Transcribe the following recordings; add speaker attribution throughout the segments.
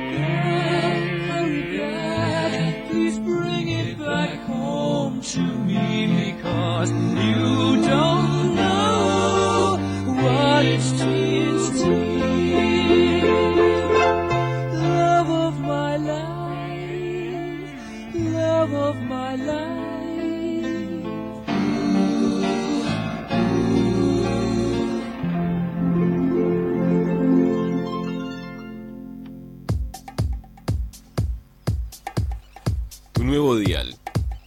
Speaker 1: Nuevo dial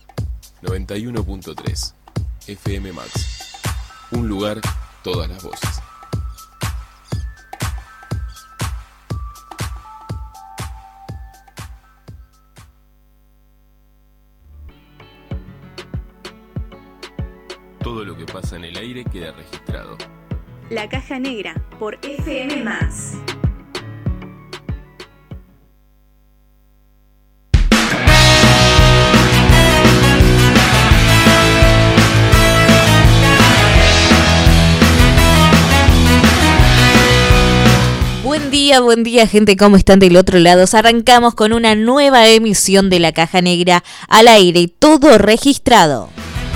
Speaker 1: 91.3 FM Max. Un lugar, todas las voces. Todo lo que pasa en el aire queda registrado.
Speaker 2: La Caja Negra por FM Max.
Speaker 3: Buen día gente, ¿cómo están del otro lado? Arrancamos con una nueva emisión de La Caja Negra al aire, todo registrado.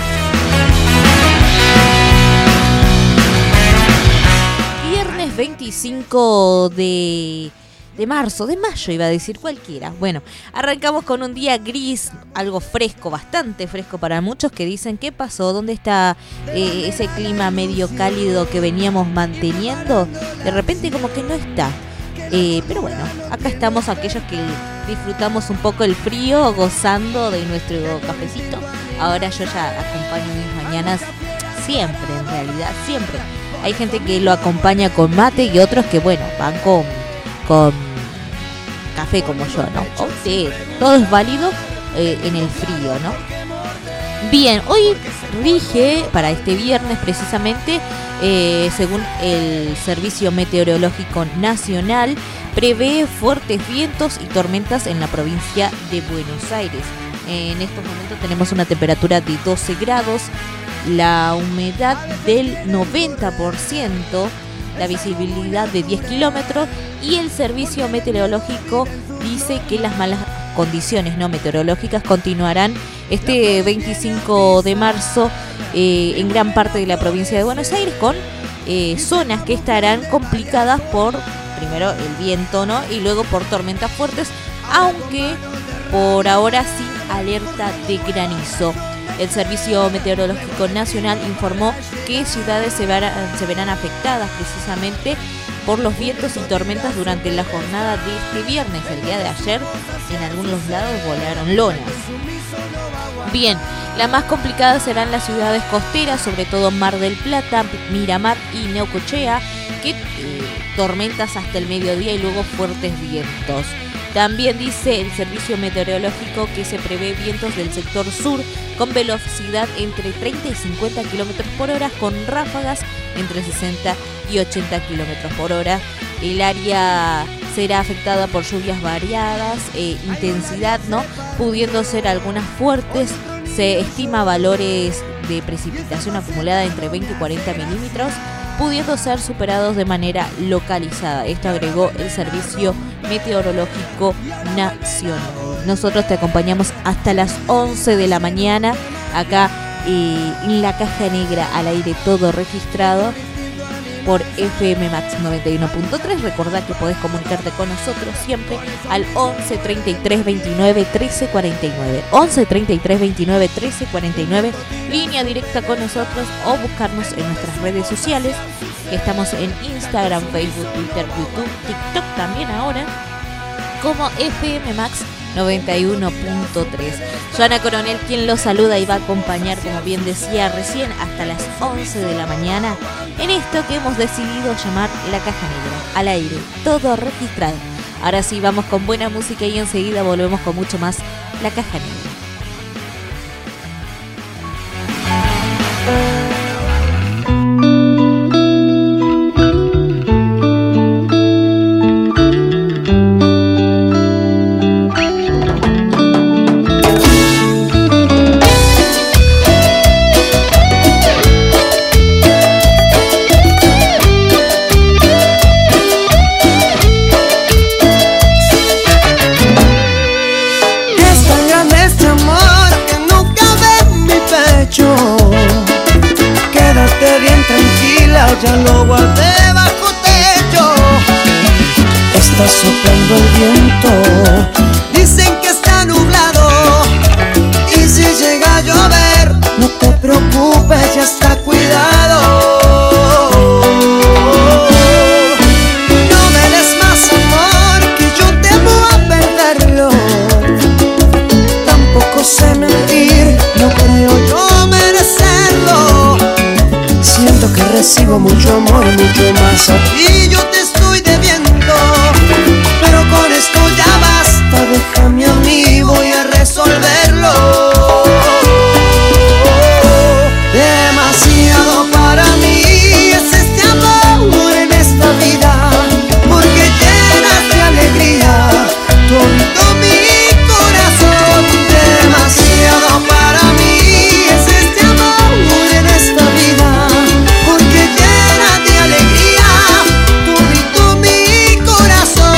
Speaker 3: Viernes 25 de mayo iba a decir cualquiera. Bueno, arrancamos con un día gris, algo fresco, bastante fresco para muchos que dicen ¿qué pasó? ¿Dónde está ese clima medio cálido que veníamos manteniendo? De repente como que no está. Pero bueno, acá estamos aquellos que disfrutamos un poco el frío, gozando de nuestro cafecito. Ahora yo ya acompaño mis mañanas siempre, en realidad, siempre. Hay gente que lo acompaña con mate y otros que, bueno, van con café como yo, ¿no? Sí, todo es válido en el frío, ¿no? Bien, hoy rige para este viernes precisamente, según el Servicio Meteorológico Nacional, prevé fuertes vientos y tormentas en la provincia de Buenos Aires. En estos momentos tenemos una temperatura de 12 grados, la humedad del 90%, la visibilidad de 10 kilómetros y el Servicio Meteorológico dice que las malas condiciones no meteorológicas continuarán este 25 de marzo en gran parte de la provincia de Buenos Aires, con zonas que estarán complicadas por, primero, el viento, ¿no? Y luego por tormentas fuertes, aunque por ahora sin alerta de granizo. El Servicio Meteorológico Nacional informó que ciudades se verán afectadas precisamente por los vientos y tormentas durante la jornada de este viernes. El día de ayer en algunos lados volaron lonas. Bien, las más complicadas serán las ciudades costeras, sobre todo Mar del Plata, Miramar y Neucochea, que tormentas hasta el mediodía y luego fuertes vientos. También dice el Servicio Meteorológico que se prevé vientos del sector sur con velocidad entre 30 y 50 kilómetros por hora, con ráfagas entre 60 y 80 kilómetros por hora. El área será afectada por lluvias variadas, intensidad, ¿no? Pudiendo ser algunas fuertes. Se estima valores de precipitación acumulada entre 20 y 40 milímetros, pudiendo ser superados de manera localizada. Esto agregó el Servicio Meteorológico Nacional. Nosotros te acompañamos hasta las 11 de la mañana acá en La Caja Negra al aire, todo registrado por FM Max 91.3. Recordá que podés comunicarte con nosotros siempre al 11 33 29 13 49. 11 33 29 13 49. Línea directa con nosotros o buscarnos en nuestras redes sociales, que estamos en Instagram, Facebook, Twitter, YouTube, TikTok también ahora, como FM Max 91.3. Joana Coronel quien los saluda y va a acompañar, como bien decía recién, hasta las 11 de la mañana en esto que hemos decidido llamar La Caja Negra al aire, todo registrado. Ahora sí, vamos con buena música y enseguida volvemos con mucho más La Caja Negra.
Speaker 4: ya lo guardé bajo techo. Está soplando el viento, dicen que está nublado, y si llega a llover, no te preocupes, ya está cuidado. No me des más amor, que yo temo a perderlo. Tampoco sé mentir, no creo yo merecerlo. Siento que recibo mucho amor, mucho más a ti yo te estoy debiendo. Pero con esto ya basta, déjame a mí, voy a resolverlo. Demasiado para mí es este amor en esta vida, porque llenas de alegría todo mi corazón. Demasiado para mí es este amor en esta vida, porque llenas de alegría todo mi corazón.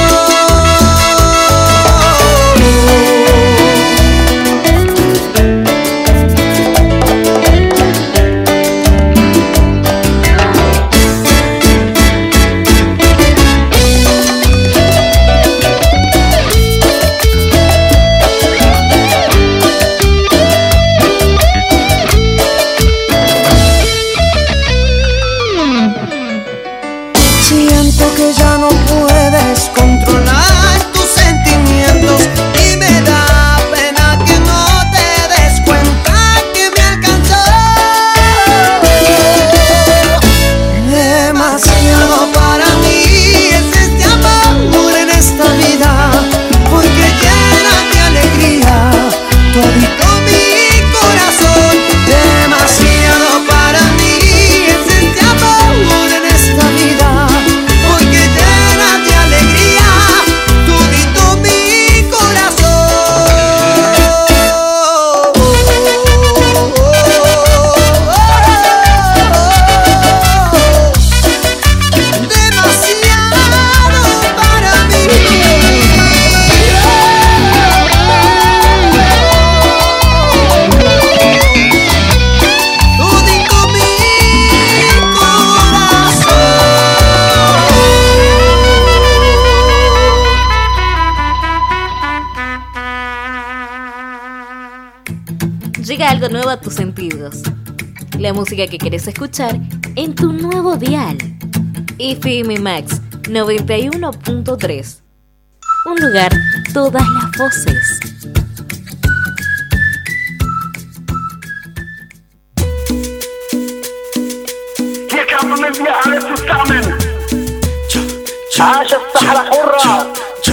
Speaker 4: Siento que ya no puedes controlar tus sentimientos y me da pena que no te des cuenta que me alcanzó. Demasiado para mí es este amor en esta vida, porque llena de alegría todito mi corazón. Demasiado para mí es este amor en esta vida, porque llena de alegría todito mi corazón. Demasiado para mí. Todito mi corazón.
Speaker 3: Llega algo nuevo a tus sentidos. La música que querés escuchar en tu nuevo dial. FM Max 91.3. Un lugar, todas las voces.
Speaker 5: Hier kamen wir alle zusammen. الصحراء حرة.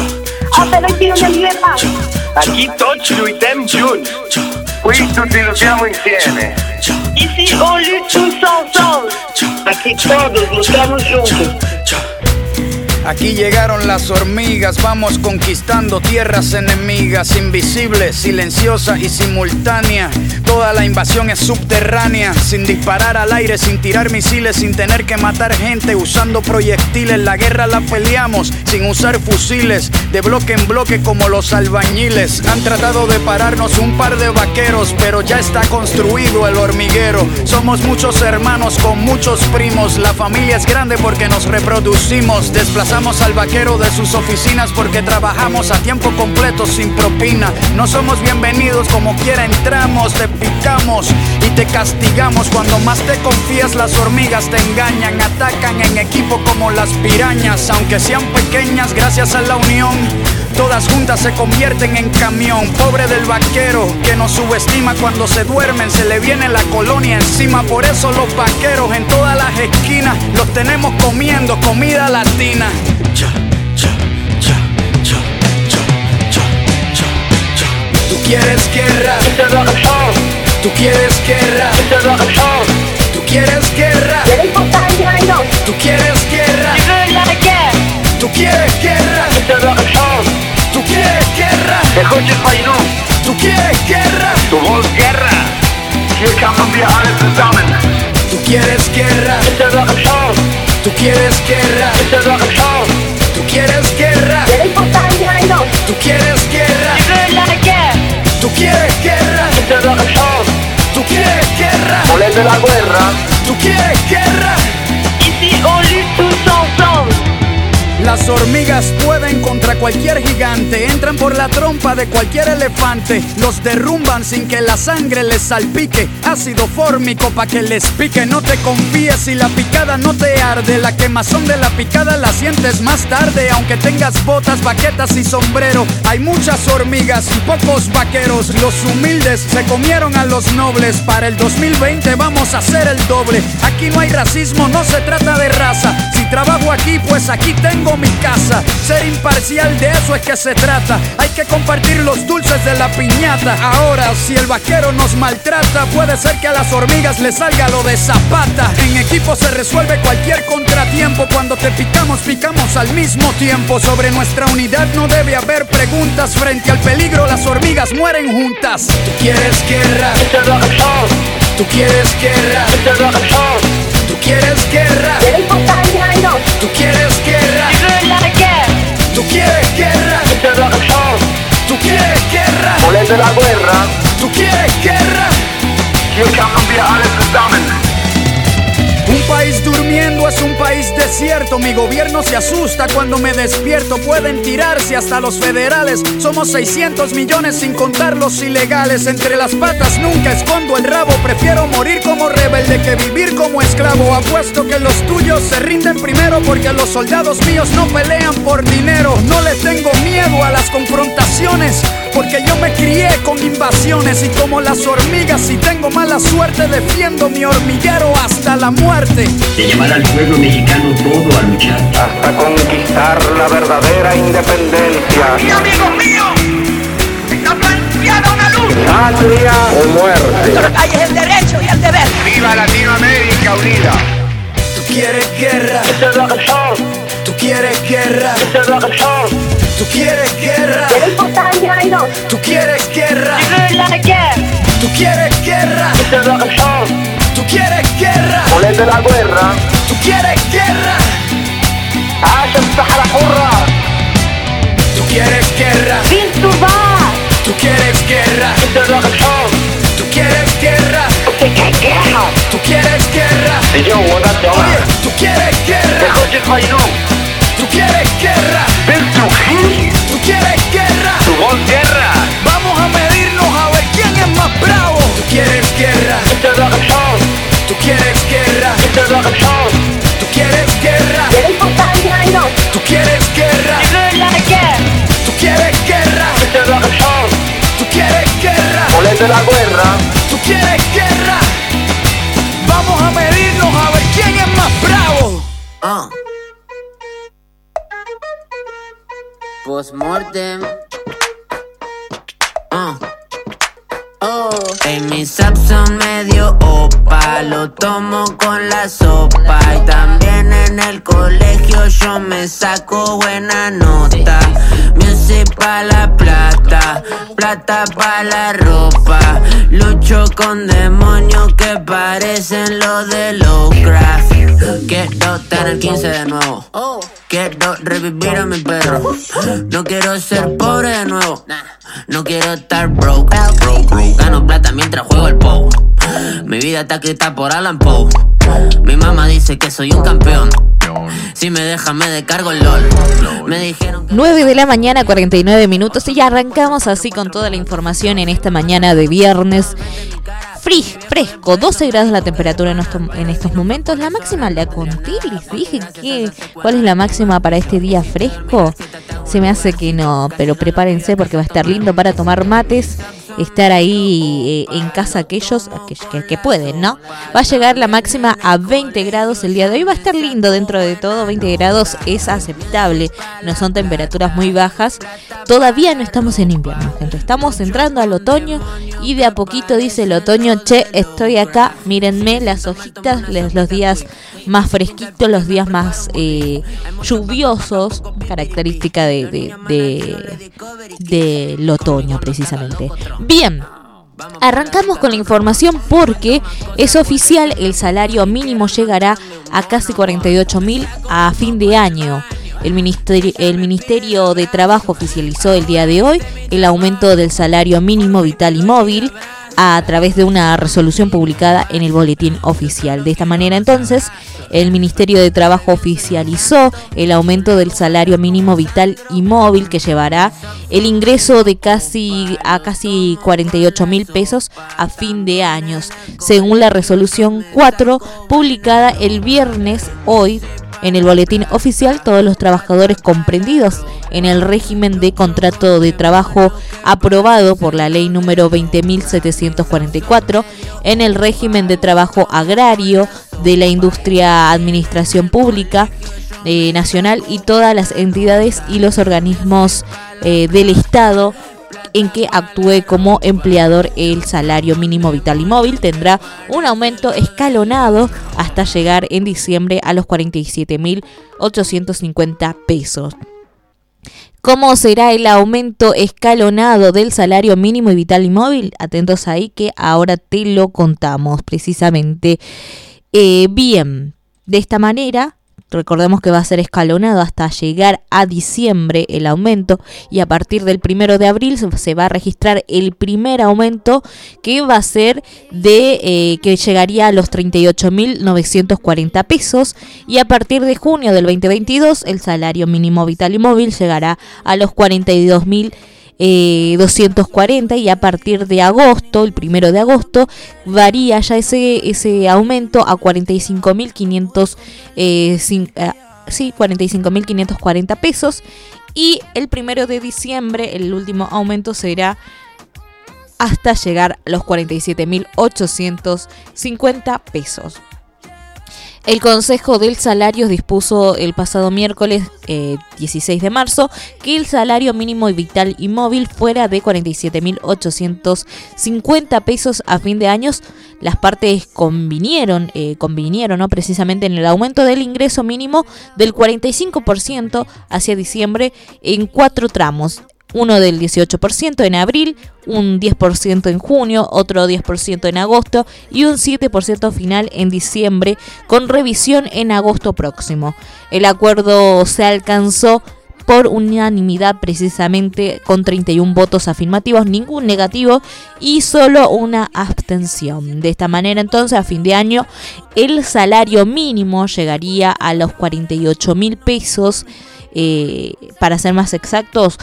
Speaker 5: Aquí tutti luttiamo junti. Qui tutti lottiamo insieme. Ici on lutte tous ensemble. Aquí todos luchamos juntos.
Speaker 6: Aquí llegaron las hormigas, vamos conquistando tierras enemigas, invisibles, silenciosas y simultáneas. Toda la invasión es subterránea, sin disparar al aire, sin tirar misiles, sin tener que matar gente, usando proyectiles. La guerra la peleamos sin usar fusiles, de bloque en bloque como los albañiles. Han tratado de pararnos un par de vaqueros, pero ya está construido el hormiguero. Somos muchos hermanos con muchos primos, la familia es grande porque nos reproducimos. Desplazamos al vaquero de sus oficinas porque trabajamos a tiempo completo sin propina. No somos bienvenidos, como quiera entramos, te picamos y te castigamos. Cuando más te confías, las hormigas te engañan, atacan en equipo como las pirañas. Aunque sean pequeñas, gracias a la unión, todas juntas se convierten en camión. Pobre del vaquero que nos subestima, cuando se duermen se le viene la colonia encima. Por eso los vaqueros en todas las esquinas los tenemos comiendo comida latina. Tú quieres guerra, tú quieres guerra, tú quieres guerra, tú quieres guerra, tú quieres guerra, tú quieres guerra, tú quieres guerra,
Speaker 5: Du willst Guerra. Hier kamen wir alle zusammen.
Speaker 6: tú quieres guerra, tú quieres guerra, tú quieres guerra, tú quieres guerra, tú quieres guerra, tú quieres guerra,
Speaker 5: Volete la guerra?
Speaker 6: tú quieres guerra,
Speaker 5: Ici
Speaker 6: Las hormigas pueden contra cualquier gigante, entran por la trompa de cualquier elefante, los derrumban sin que la sangre les salpique, ácido fórmico pa' que les pique. No te confíes si la picada no te arde, la quemazón de la picada la sientes más tarde. Aunque tengas botas, baquetas y sombrero, hay muchas hormigas y pocos vaqueros. Los humildes se comieron a los nobles, para el 2020 vamos a hacer el doble. Aquí no hay racismo, no se trata de raza, si trabajo aquí pues aquí tengo mi casa. Ser imparcial, de eso es que se trata, hay que compartir los dulces de la piñata. Ahora si el vaquero nos maltrata, puede ser que a las hormigas les salga lo de Zapata. En equipo se resuelve cualquier contratiempo, cuando te picamos, picamos al mismo tiempo. Sobre nuestra unidad no debe haber preguntas, frente al peligro las hormigas mueren juntas. Tú quieres guerra, tú quieres guerra, tú quieres guerra, tú quieres guerra, tú quieres guerra, tú quieres guerra,
Speaker 5: Volete la guerra?
Speaker 6: tú quieres guerra.
Speaker 5: Hier kamen wir alle zusammen.
Speaker 6: Un país durmiendo es un país desierto. Mi gobierno se asusta cuando me despierto. Pueden tirarse hasta los federales. Somos 600 millones sin contar los ilegales. Entre las patas nunca escondo el rabo. Prefiero morir como rebelde que vivir como esclavo. Apuesto que los tuyos se rinden primero, porque los soldados míos no pelean por dinero. No le tengo miedo a las confrontaciones, porque yo me crié con invasiones. Y como las hormigas, si tengo mala suerte, defiendo mi hormiguero hasta la muerte.
Speaker 7: De llevar al pueblo mexicano todo a luchar
Speaker 5: Hasta conquistar la verdadera independencia.
Speaker 8: Y amigos míos, está planteada una lucha.
Speaker 5: Patria o muerte.
Speaker 8: Hay el derecho y el deber.
Speaker 5: ¡Viva Latinoamérica unida!
Speaker 6: Tú quieres guerra,
Speaker 5: Esta es la razón.
Speaker 6: tú quieres guerra,
Speaker 5: Esta es la razón.
Speaker 6: tú quieres guerra, tú quieres guerra, tú quieres guerra,
Speaker 5: Esta es la razón.
Speaker 6: tú quieres guerra,
Speaker 5: Volete la guerra?
Speaker 6: tú quieres guerra,
Speaker 5: عاش الصحراء حرة.
Speaker 6: tú quieres guerra, tú quieres guerra,
Speaker 5: Esta es la razón.
Speaker 6: tú quieres guerra,
Speaker 5: ¿Usted qué guerra?
Speaker 6: tú quieres guerra,
Speaker 5: Yo, وضعت
Speaker 6: oye, tú quieres guerra,
Speaker 5: خرج الخينوم.
Speaker 6: tú quieres guerra,
Speaker 5: بنتو خيل.
Speaker 6: tú quieres guerra,
Speaker 5: Tu voz guerra.
Speaker 6: vamos a medirnos a ver quién es más bravo. Tú quieres guerra,
Speaker 5: Esta es la razón.
Speaker 6: tú quieres guerra,
Speaker 5: Esta es la razón.
Speaker 6: tú quieres guerra, tú quieres guerra, tú quieres guerra,
Speaker 5: Esta es la razón.
Speaker 6: tú quieres guerra,
Speaker 5: Volete la guerra?
Speaker 6: tú quieres guerra. Vamos a medirnos a ver quién es más bravo.
Speaker 9: Postmortem. En mi sap son medio opa, lo tomo con la sopa. Y también en el colegio yo me saco buena nota. Music pa' la plata, plata pa' la ropa. Lucho con demonios que parecen los de Lovecraft. Quiero tener 15 de nuevo, quiero revivir a mi perro. No quiero ser pobre de nuevo, no quiero estar broke. Gano plata mientras juego el POW. Mi vida está escrita por Alan Poe. Mi mamá dice que soy un campeón. Si me deja me descargo el LOL. Me dijeron que
Speaker 3: 9 de la mañana, 49 minutos, y ya arrancamos así con toda la información en esta mañana de viernes. Fresco, 12 grados la temperatura en estos momentos. La máxima la conté, les dije cuál es la máxima para este día fresco. Se me hace que no, pero prepárense porque va a estar lindo para tomar mates, estar ahí en casa aquellos que pueden, ¿no? Va a llegar la máxima a 20 grados el día de hoy. Va a estar lindo dentro de todo, 20 grados es aceptable, no son temperaturas muy bajas. Todavía no estamos en invierno, gente, estamos entrando al otoño y de a poquito dice el otoño, che, estoy acá, mírenme las hojitas, los días más fresquitos, los días más lluviosos, característica del otoño precisamente. Bien, arrancamos con la información porque es oficial, el salario mínimo llegará a casi 48.000 a fin de año. El Ministerio de Trabajo oficializó el día de hoy el aumento del salario mínimo vital y móvil a través de una resolución publicada en el Boletín Oficial. De esta manera, entonces, el Ministerio de Trabajo oficializó el aumento del salario mínimo vital y móvil, que llevará el ingreso de casi 48.000 pesos a fin de años, según la resolución 4 publicada el viernes hoy. En el Boletín Oficial, todos los trabajadores comprendidos en el régimen de contrato de trabajo aprobado por la ley número 20.744, en el régimen de trabajo agrario de la industria administración pública nacional y todas las entidades y los organismos del Estado en que actúe como empleador, el salario mínimo vital y móvil tendrá un aumento escalonado hasta llegar en diciembre a los 47.850 pesos. ¿Cómo será el aumento escalonado del salario mínimo y vital y móvil? Atentos ahí que ahora te lo contamos precisamente. Bien, de esta manera, recordemos que va a ser escalonado hasta llegar a diciembre el aumento, y a partir del 1 de abril se va a registrar el primer aumento, que va a ser que llegaría a los 38.940 pesos, y a partir de junio del 2022 el salario mínimo vital y móvil llegará a los 42.240, y a partir de agosto, el 1 de agosto, varía ya ese aumento a 45.540 pesos, y el 1 de diciembre el último aumento será hasta llegar a los 47.850 pesos. El Consejo del Salario dispuso el pasado miércoles 16 de marzo que el salario mínimo vital y móvil fuera de 47.850 pesos a fin de años. Las partes convinieron ¿no? precisamente en el aumento del ingreso mínimo del 45% hacia diciembre en 4 tramos. Uno del 18% en abril, un 10% en junio, otro 10% en agosto y un 7% final en diciembre, con revisión en agosto próximo. El acuerdo se alcanzó por unanimidad, precisamente con 31 votos afirmativos, ningún negativo y solo una abstención. De esta manera, entonces, a fin de año, el salario mínimo llegaría a los 48.000 pesos. Para ser más exactos,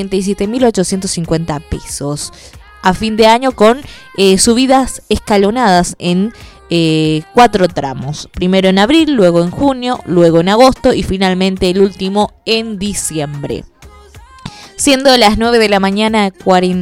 Speaker 3: 47.850 pesos a fin de año, con subidas escalonadas en 4 tramos. Primero en abril, luego en junio, luego en agosto y finalmente el último en diciembre. Siendo las 9 de la mañana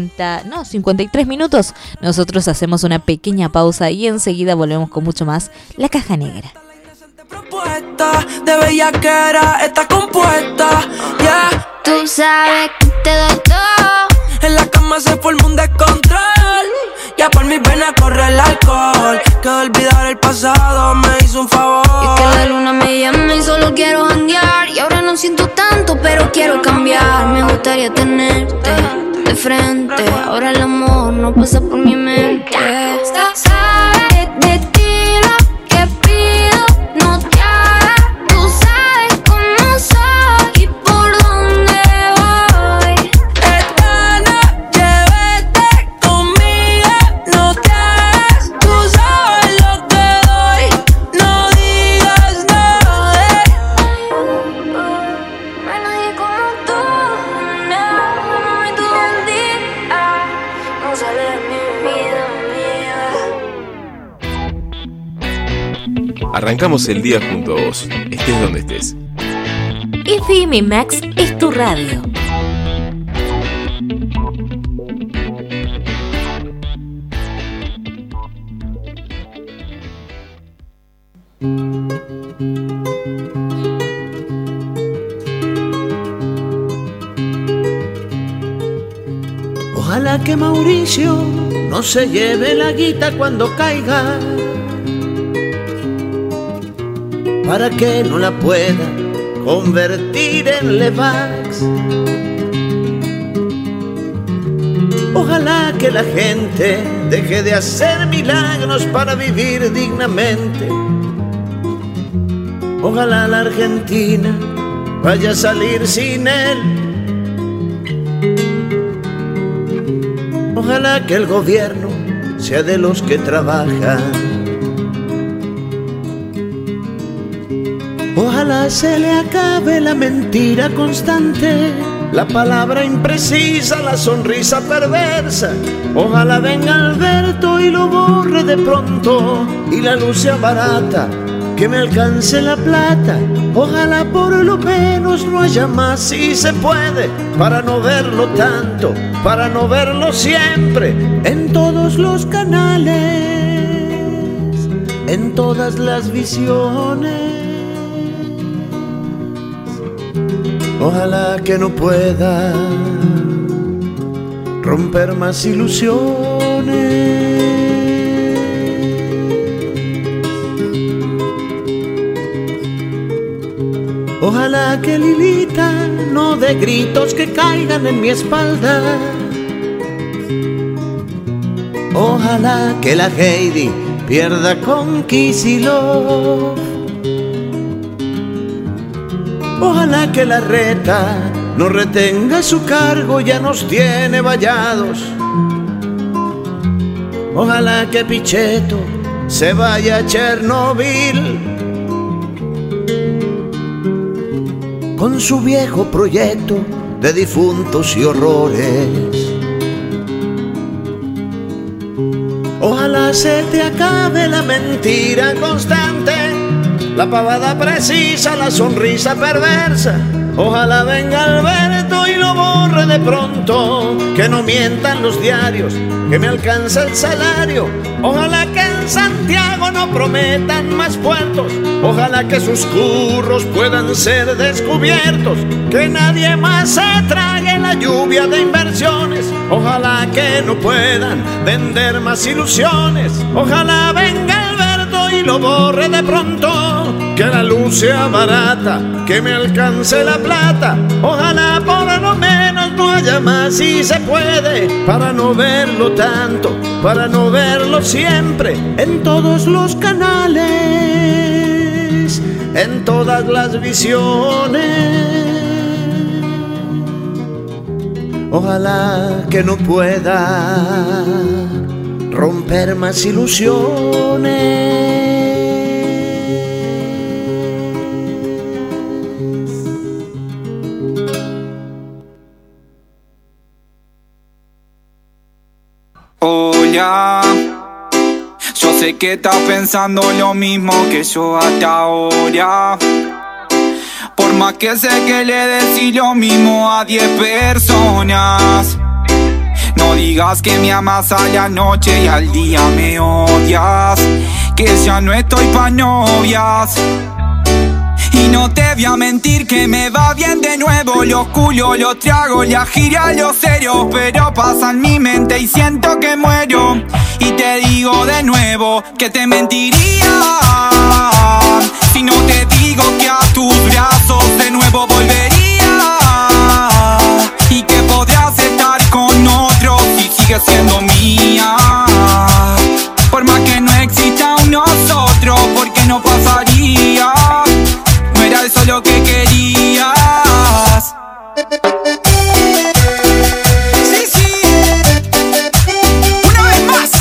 Speaker 3: 53 minutos, nosotros hacemos una pequeña pausa y enseguida volvemos con mucho más La Caja Negra.
Speaker 10: Propuesta de bellaquera está compuesta, yeah.
Speaker 11: Tú sabes que te doy todo.
Speaker 10: En la cama se forma un descontrol. Ya por mis venas corre el alcohol. Que olvidar el pasado me hizo un favor.
Speaker 11: Y es que la luna me llama y solo quiero janguear. Y ahora no siento tanto, pero quiero cambiar. Me gustaría tenerte de frente. Ahora el amor no pasa por mi mente. Sabes de ti lo que pido. No te hagas, tú sabes cómo soy y por dónde voy.
Speaker 10: Esta noche vete conmigo, no te hagas, tú sabes lo que doy. No digas nada.
Speaker 11: No hay nadie como tú, no me tú un día. No sale de mi vida mía.
Speaker 1: Arrancamos el día junto a vos, estés donde estés.
Speaker 2: FM Max es tu radio.
Speaker 12: Ojalá que Mauricio no se lleve la guita cuando caiga, para que no la pueda convertir en Levax. Ojalá que la gente deje de hacer milagros para vivir dignamente. Ojalá la Argentina vaya a salir sin él. Ojalá que el gobierno sea de los que trabajan. Ojalá se le acabe la mentira constante, la palabra imprecisa, la sonrisa perversa. Ojalá venga Alberto y lo borre de pronto, y la luz sea barata, que me alcance la plata. Ojalá por lo menos no haya más, si se puede, para no verlo tanto, para no verlo siempre, en todos los canales, en todas las visiones. Ojalá que no pueda romper más ilusiones. Ojalá que Lilita no dé gritos que caigan en mi espalda. Ojalá que la Heidi pierda con Kicillof. Ojalá que la Reta no retenga su cargo, ya nos tiene vallados. Ojalá que Pichetto se vaya a Chernobyl con su viejo proyecto de difuntos y horrores. Ojalá se te acabe la mentira constante, la pavada precisa, la sonrisa perversa. Ojalá venga Alberto y lo borre de pronto, que no mientan los diarios, que me alcanza el salario. Ojalá que en Santiago no prometan más puertos. Ojalá que sus curros puedan ser descubiertos, que nadie más se trague la lluvia de inversiones. Ojalá que no puedan vender más ilusiones. Ojalá venga Alberto y lo borre de pronto, que la luz sea barata, que me alcance la plata. Ojalá por lo menos no haya más, si se puede, para no verlo tanto, para no verlo siempre, en todos los canales, en todas las visiones. Ojalá que no pueda romper más ilusiones.
Speaker 13: Hola, yo sé que estás pensando lo mismo que yo hasta ahora. Por más que sé que le decís lo mismo a 10 personas. No digas que me amas a la noche y al día me odias, que ya no estoy pa' novias. Y no te voy a mentir que me va bien de nuevo. Los culos, los tragos, la gira, los serios, pero pasan mi mente y siento que muero. Y te digo de nuevo que te mentiría si no te digo que a tus brazos de nuevo volvería, y que podrás estar con otro si sigues siendo mía. Por más que no exista un nosotros, porque no pasaría. No era eso lo que querías. Sí, sí. Una vez más.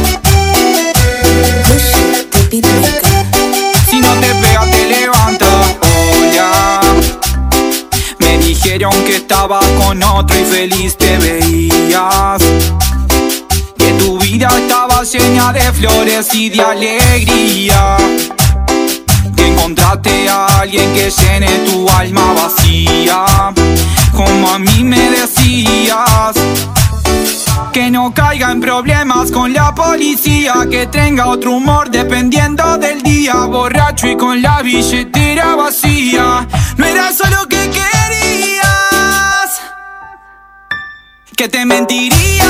Speaker 13: Si no te pega te levanta. Hola. Me dijeron que estabas con otro y feliz te veías, que tu vida estaba llena de flores y de alegría, que encontraste a alguien que llene tu alma vacía, como a mí me decías. Que no caiga en problemas con la policía, que tenga otro humor dependiendo del día, borracho y con la billetera vacía. No era eso lo que querías, que te mentiría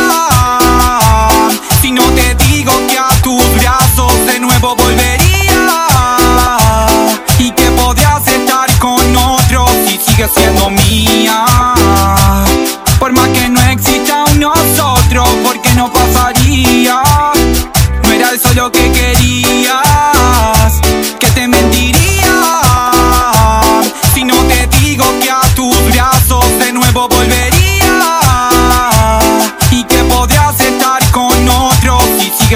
Speaker 13: si no te digo que a tus brazos de nuevo volvería, y que podrías estar con otro si sigues siendo mía. Por más que no exista un nosotros, porque no pasaría. No era eso lo que querías, que te mentiría si no te digo que a tus brazos de nuevo volvería, y que podrías estar con otro si sigues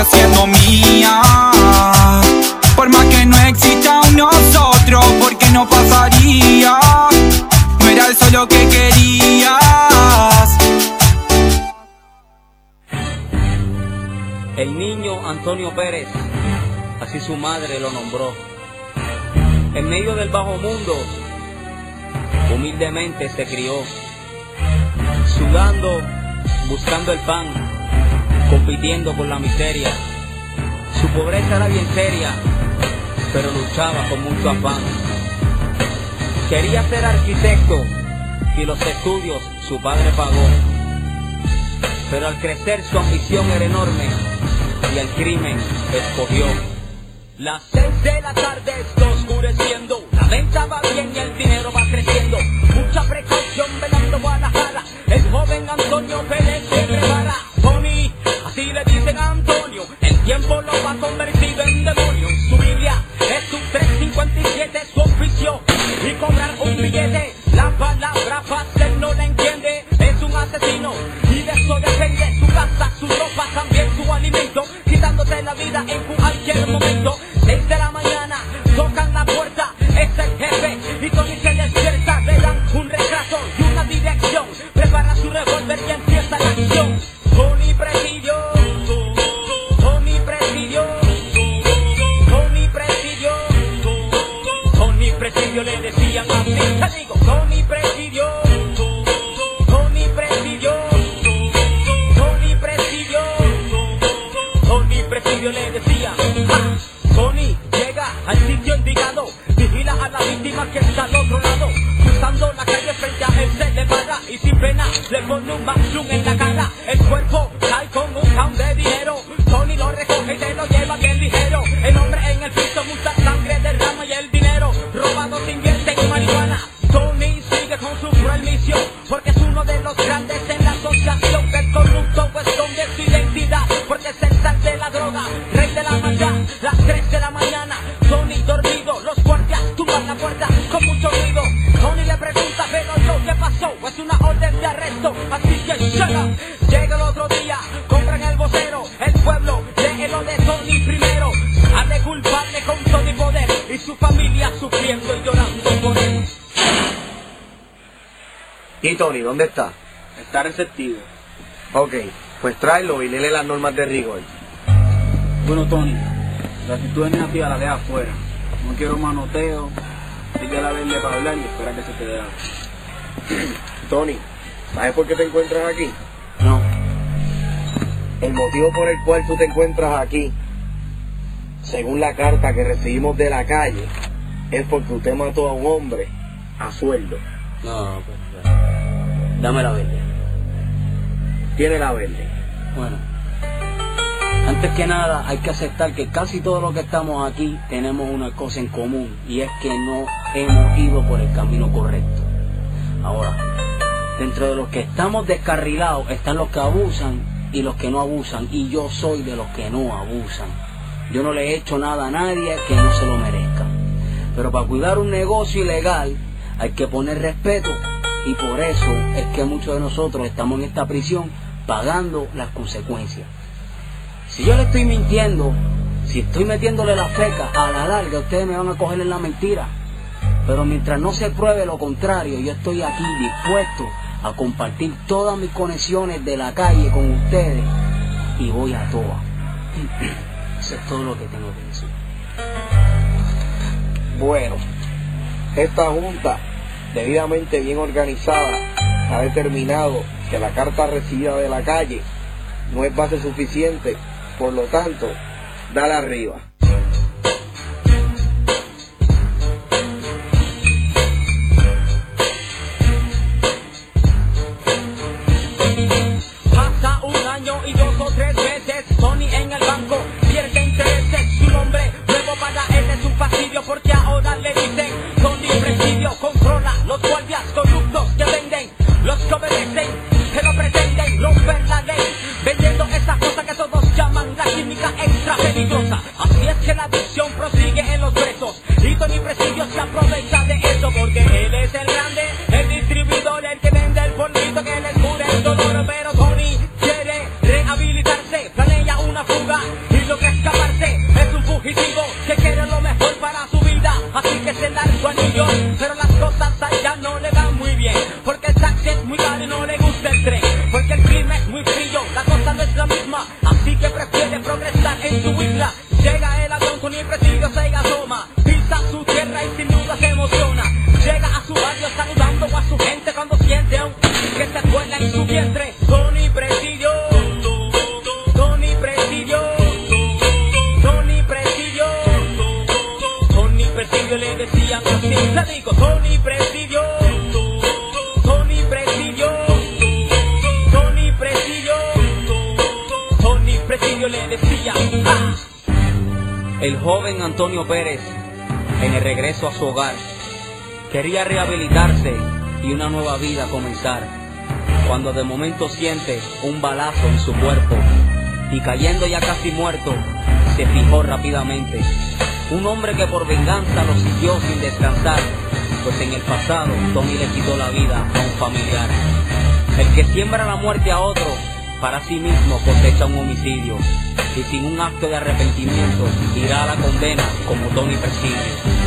Speaker 14: el niño Antonio Pérez, así su madre lo nombró. En medio del bajo mundo, humildemente se crió, sudando, buscando el pan, compitiendo con la miseria. Su pobreza era bien seria, pero luchaba con mucho afán. Quería ser arquitecto y los estudios su padre pagó. Pero al crecer su ambición era enorme y el crimen escogió. Las 6 de la tarde está oscureciendo, la venta va bien y el dinero va creciendo. Mucha precaución velando Guadalajara, el joven Antonio Pérez se prepara. Tony, así le dicen a Antonio, el tiempo lo va convertido en demonio. Su Biblia es un 357, su oficio, y cobrar un billete. La palabra fácil no la entiende, es un asesino y de eso depende su casa, su ropa, también su alimento, quitándote la vida en cualquier momento. 6 de la mañana, tocan la puerta, es el jefe y Tony se despierta. Le dan un retraso y una dirección, prepara su revólver y empieza la acción. Tony presidió, Tony presidió, Tony presidió, Tony presidió, le decían a mí, te digo, Tony presidió, Tony presidió, Tony presidió, Tony presidió, le decía. Tony llega al sitio indicado, vigila a la víctima que está al otro lado. Cruzando la calle frente a él se le para y sin pena le pone un maxum en la cara. El cuerpo cae con un pound de dinero, Tony lo recoge y se lo lleva bien ligero. El hombre en el piso, mucha sangre derrama y el dinero robado se invierte en marihuana. Tony sigue con su cruel misión, porque es uno de los grandes en la asociación. El corrupto esconde su identidad, porque es el tal de la droga, rey de la maldad. Las 3 de la mañana, Tony dormido, los guardias tumban la puerta con mucho ruido. Tony le pregunta, pero yo, ¿qué pasó? Es una orden de arresto, así que shut up. Llega el otro día, compran el vocero, el pueblo lee lo de Tony primero. Sale culpable con Tony poder y su familia sufriendo y llorando por él.
Speaker 15: ¿Y Tony, dónde está?
Speaker 14: Está receptivo.
Speaker 15: Ok, pues tráelo y léele las normas de rigor.
Speaker 14: Bueno, Tony, la actitud negativa la deja afuera. No quiero manoteo, sigue la verde para hablar y espera que se te dé algo.
Speaker 15: Tony, ¿sabes por qué te encuentras aquí?
Speaker 14: No.
Speaker 15: El motivo por el cual tú te encuentras aquí, según la carta que recibimos de la calle, es porque usted mató a un hombre a sueldo.
Speaker 14: No, pues dame la verde.
Speaker 15: Tiene la verde.
Speaker 14: Bueno, antes que nada hay que aceptar que casi todos los que estamos aquí tenemos una cosa en común, y es que no hemos ido por el camino correcto. Ahora, dentro de los que estamos descarrilados están los que abusan y los que no abusan, y yo soy de los que no abusan. Yo no le he hecho nada a nadie que no se lo merezca, pero para cuidar un negocio ilegal hay que poner respeto, y por eso es que muchos de nosotros estamos en esta prisión pagando las consecuencias. Si yo le estoy mintiendo, si estoy metiéndole la feca, a la larga ustedes me van a coger en la mentira. Pero mientras no se pruebe lo contrario, yo estoy aquí dispuesto a compartir todas mis conexiones de la calle con ustedes, y voy a todas. Eso es todo lo que tengo que decir.
Speaker 15: Bueno, esta junta, debidamente bien organizada, ha determinado que la carta recibida de la calle no es base suficiente, por lo tanto, dale arriba.
Speaker 14: Pasa un año y 2 o 3 veces, Tony en el banco pierde intereses. Su nombre luego para él es un fastidio, porque ahora le dicen Tony Presidio. Controla los guardias corruptos que venden, los que obedecen, que lo pretenden romper la ley, vendiendo esa cosa que todos llaman la química extra peligrosa. Así es que la adicción prosigue en los presos, y Tony Presidio se aprovecha de eso, porque él es el grande, el distribuidor, el que vende el polvito que le cura el dolor. Pero Tony quiere rehabilitarse, planea una fuga y logra escaparse. Es un fugitivo que quiere lo mejor para su vida, así que se largó a New York, pero las cosas allá no le van muy bien, porque el taxi es muy caro y no le gusta el tren, porque el clima es muy frío, la cosa no es la misma, así que prefiere progresar en su isla. Llega el avión, Tony Presidio se asoma, pisa su tierra y sin duda se emociona. Llega a su barrio saludando a su gente cuando siente aún que se cuela en su vientre. Tony Presidio, Tony Presidio, Tony Presidio, Tony Presidio le decían así. Le digo Tony Presidio, Tony Presidio, Tony Presidio, Tony Presidio le decía. ¡Ah! El joven Antonio Pérez, en el regreso a su hogar, quería rehabilitarse y una nueva vida comenzar, cuando de momento siente un balazo en su cuerpo y cayendo ya casi muerto, se fijó rápidamente. Un hombre que por venganza lo siguió sin descansar, pues en el pasado Tony le quitó la vida a un familiar. El que siembra la muerte a otro, para sí mismo cosecha un homicidio, y sin un acto de arrepentimiento irá a la condena como Tony Presidio.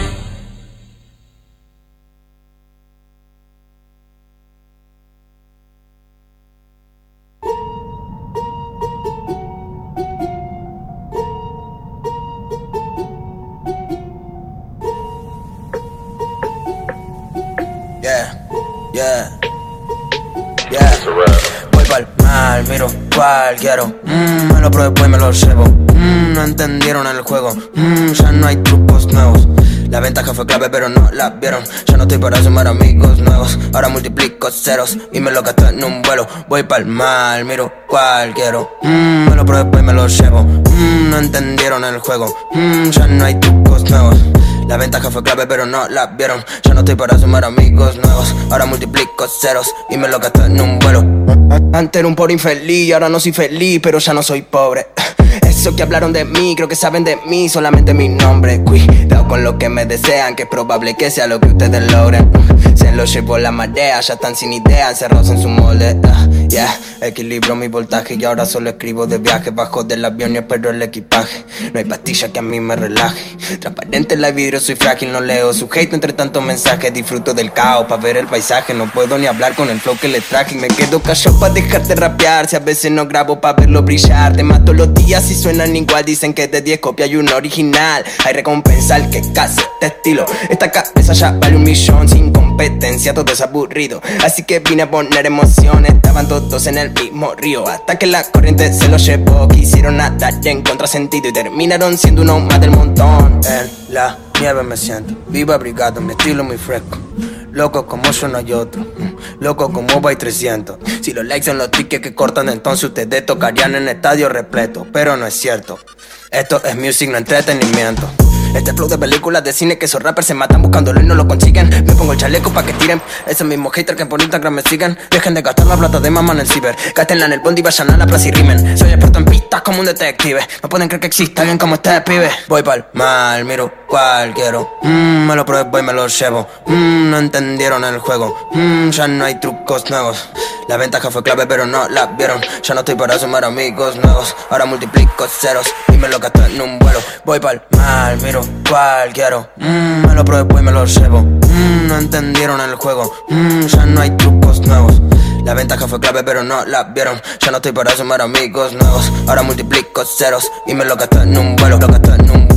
Speaker 16: Voy pa'l mal, miro cual quiero. Me lo pruebo y me lo llevo. No entendieron el juego. Ya no hay trucos nuevos. La ventaja fue clave pero no la vieron. Ya no estoy para sumar amigos nuevos. Ahora multiplico ceros y me lo gasto en un vuelo. Voy pa'l mal, miro cual quiero. Me lo pruebo y me lo llevo. No entendieron el juego. Ya no hay trucos nuevos. La ventaja fue clave pero no la vieron. Ya no estoy para sumar amigos nuevos. Ahora multiplico ceros y me lo gasto en un vuelo. Antes era un pobre infeliz, ahora no soy feliz, pero ya no soy pobre. Eso que hablaron de mí, creo que saben de mí solamente mi nombre. Cuidado con lo que me desean, que es probable que sea lo que ustedes logren. Se lo llevó la marea, ya están sin idea, encerrados en su molde. Equilibro mi voltaje y ahora solo escribo de viaje. Bajo del avión y espero el equipaje. No hay pastilla que a mí me relaje. Transparente la vidrio, soy frágil, no leo su hate entre tantos mensajes. Disfruto del caos pa' ver el paisaje. No puedo ni hablar con el flow que les traje. Y me quedo callado pa' dejarte rapear. Si a veces no grabo pa' verlo brillar. Te mato los días y suenan igual. Dicen que de 10 copias hay un original. Hay recompensa al que case este estilo. Esta cabeza ya vale 1 millón. Sin competencia todo es aburrido. Así que vine a poner emociones. Estaban todos en el mismo río hasta que la corriente se los llevó. Quisieron nadar en contrasentido y terminaron siendo uno más del montón. En la nieve me siento, vivo abrigado, mi estilo muy fresco. Loco como yo no hay otro. Loco como va y 300. Si los likes son los tickets que cortan, entonces ustedes tocarían en estadio repleto. Pero no es cierto. Esto es music, no entretenimiento. Este flow de películas de cine que esos rappers se matan buscándolo y no lo consiguen. Me pongo el chaleco pa' que tiren. Esos mismos haters que por Instagram me siguen. Dejen de gastar la plata de mamá en el ciber. Gástenla en el bondi y vayan a la plaza y rimen. Soy experto en pistas como un detective. No pueden creer que exista alguien como este pibe. Voy pa'l mal, miro cual quiero. Me lo pruebo y me lo llevo. No entendieron el juego. Ya no hay trucos nuevos. La ventaja fue clave pero no la vieron. Ya no estoy para sumar amigos nuevos. Ahora multiplico ceros y me lo gasto en un vuelo. Voy pa'l mal, miro cual quiero. Me lo pruebo y me lo llevo. No entendieron el juego. Ya no hay trucos nuevos. La ventaja fue clave pero no la vieron. Ya no estoy para sumar amigos nuevos. Ahora multiplico ceros y me lo gasto en un vuelo. Lo gasto en un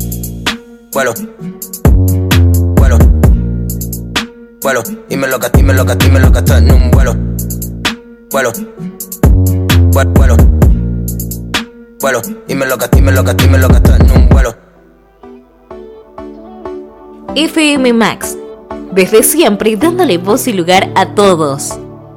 Speaker 16: vuelo. Vuelo. Vuelo. Y me lo gasto en un vuelo. Vuelo. Vuelo. Vuelo. Y me lo gasto en un vuelo.
Speaker 3: FM Max, desde siempre dándole voz y lugar a todos.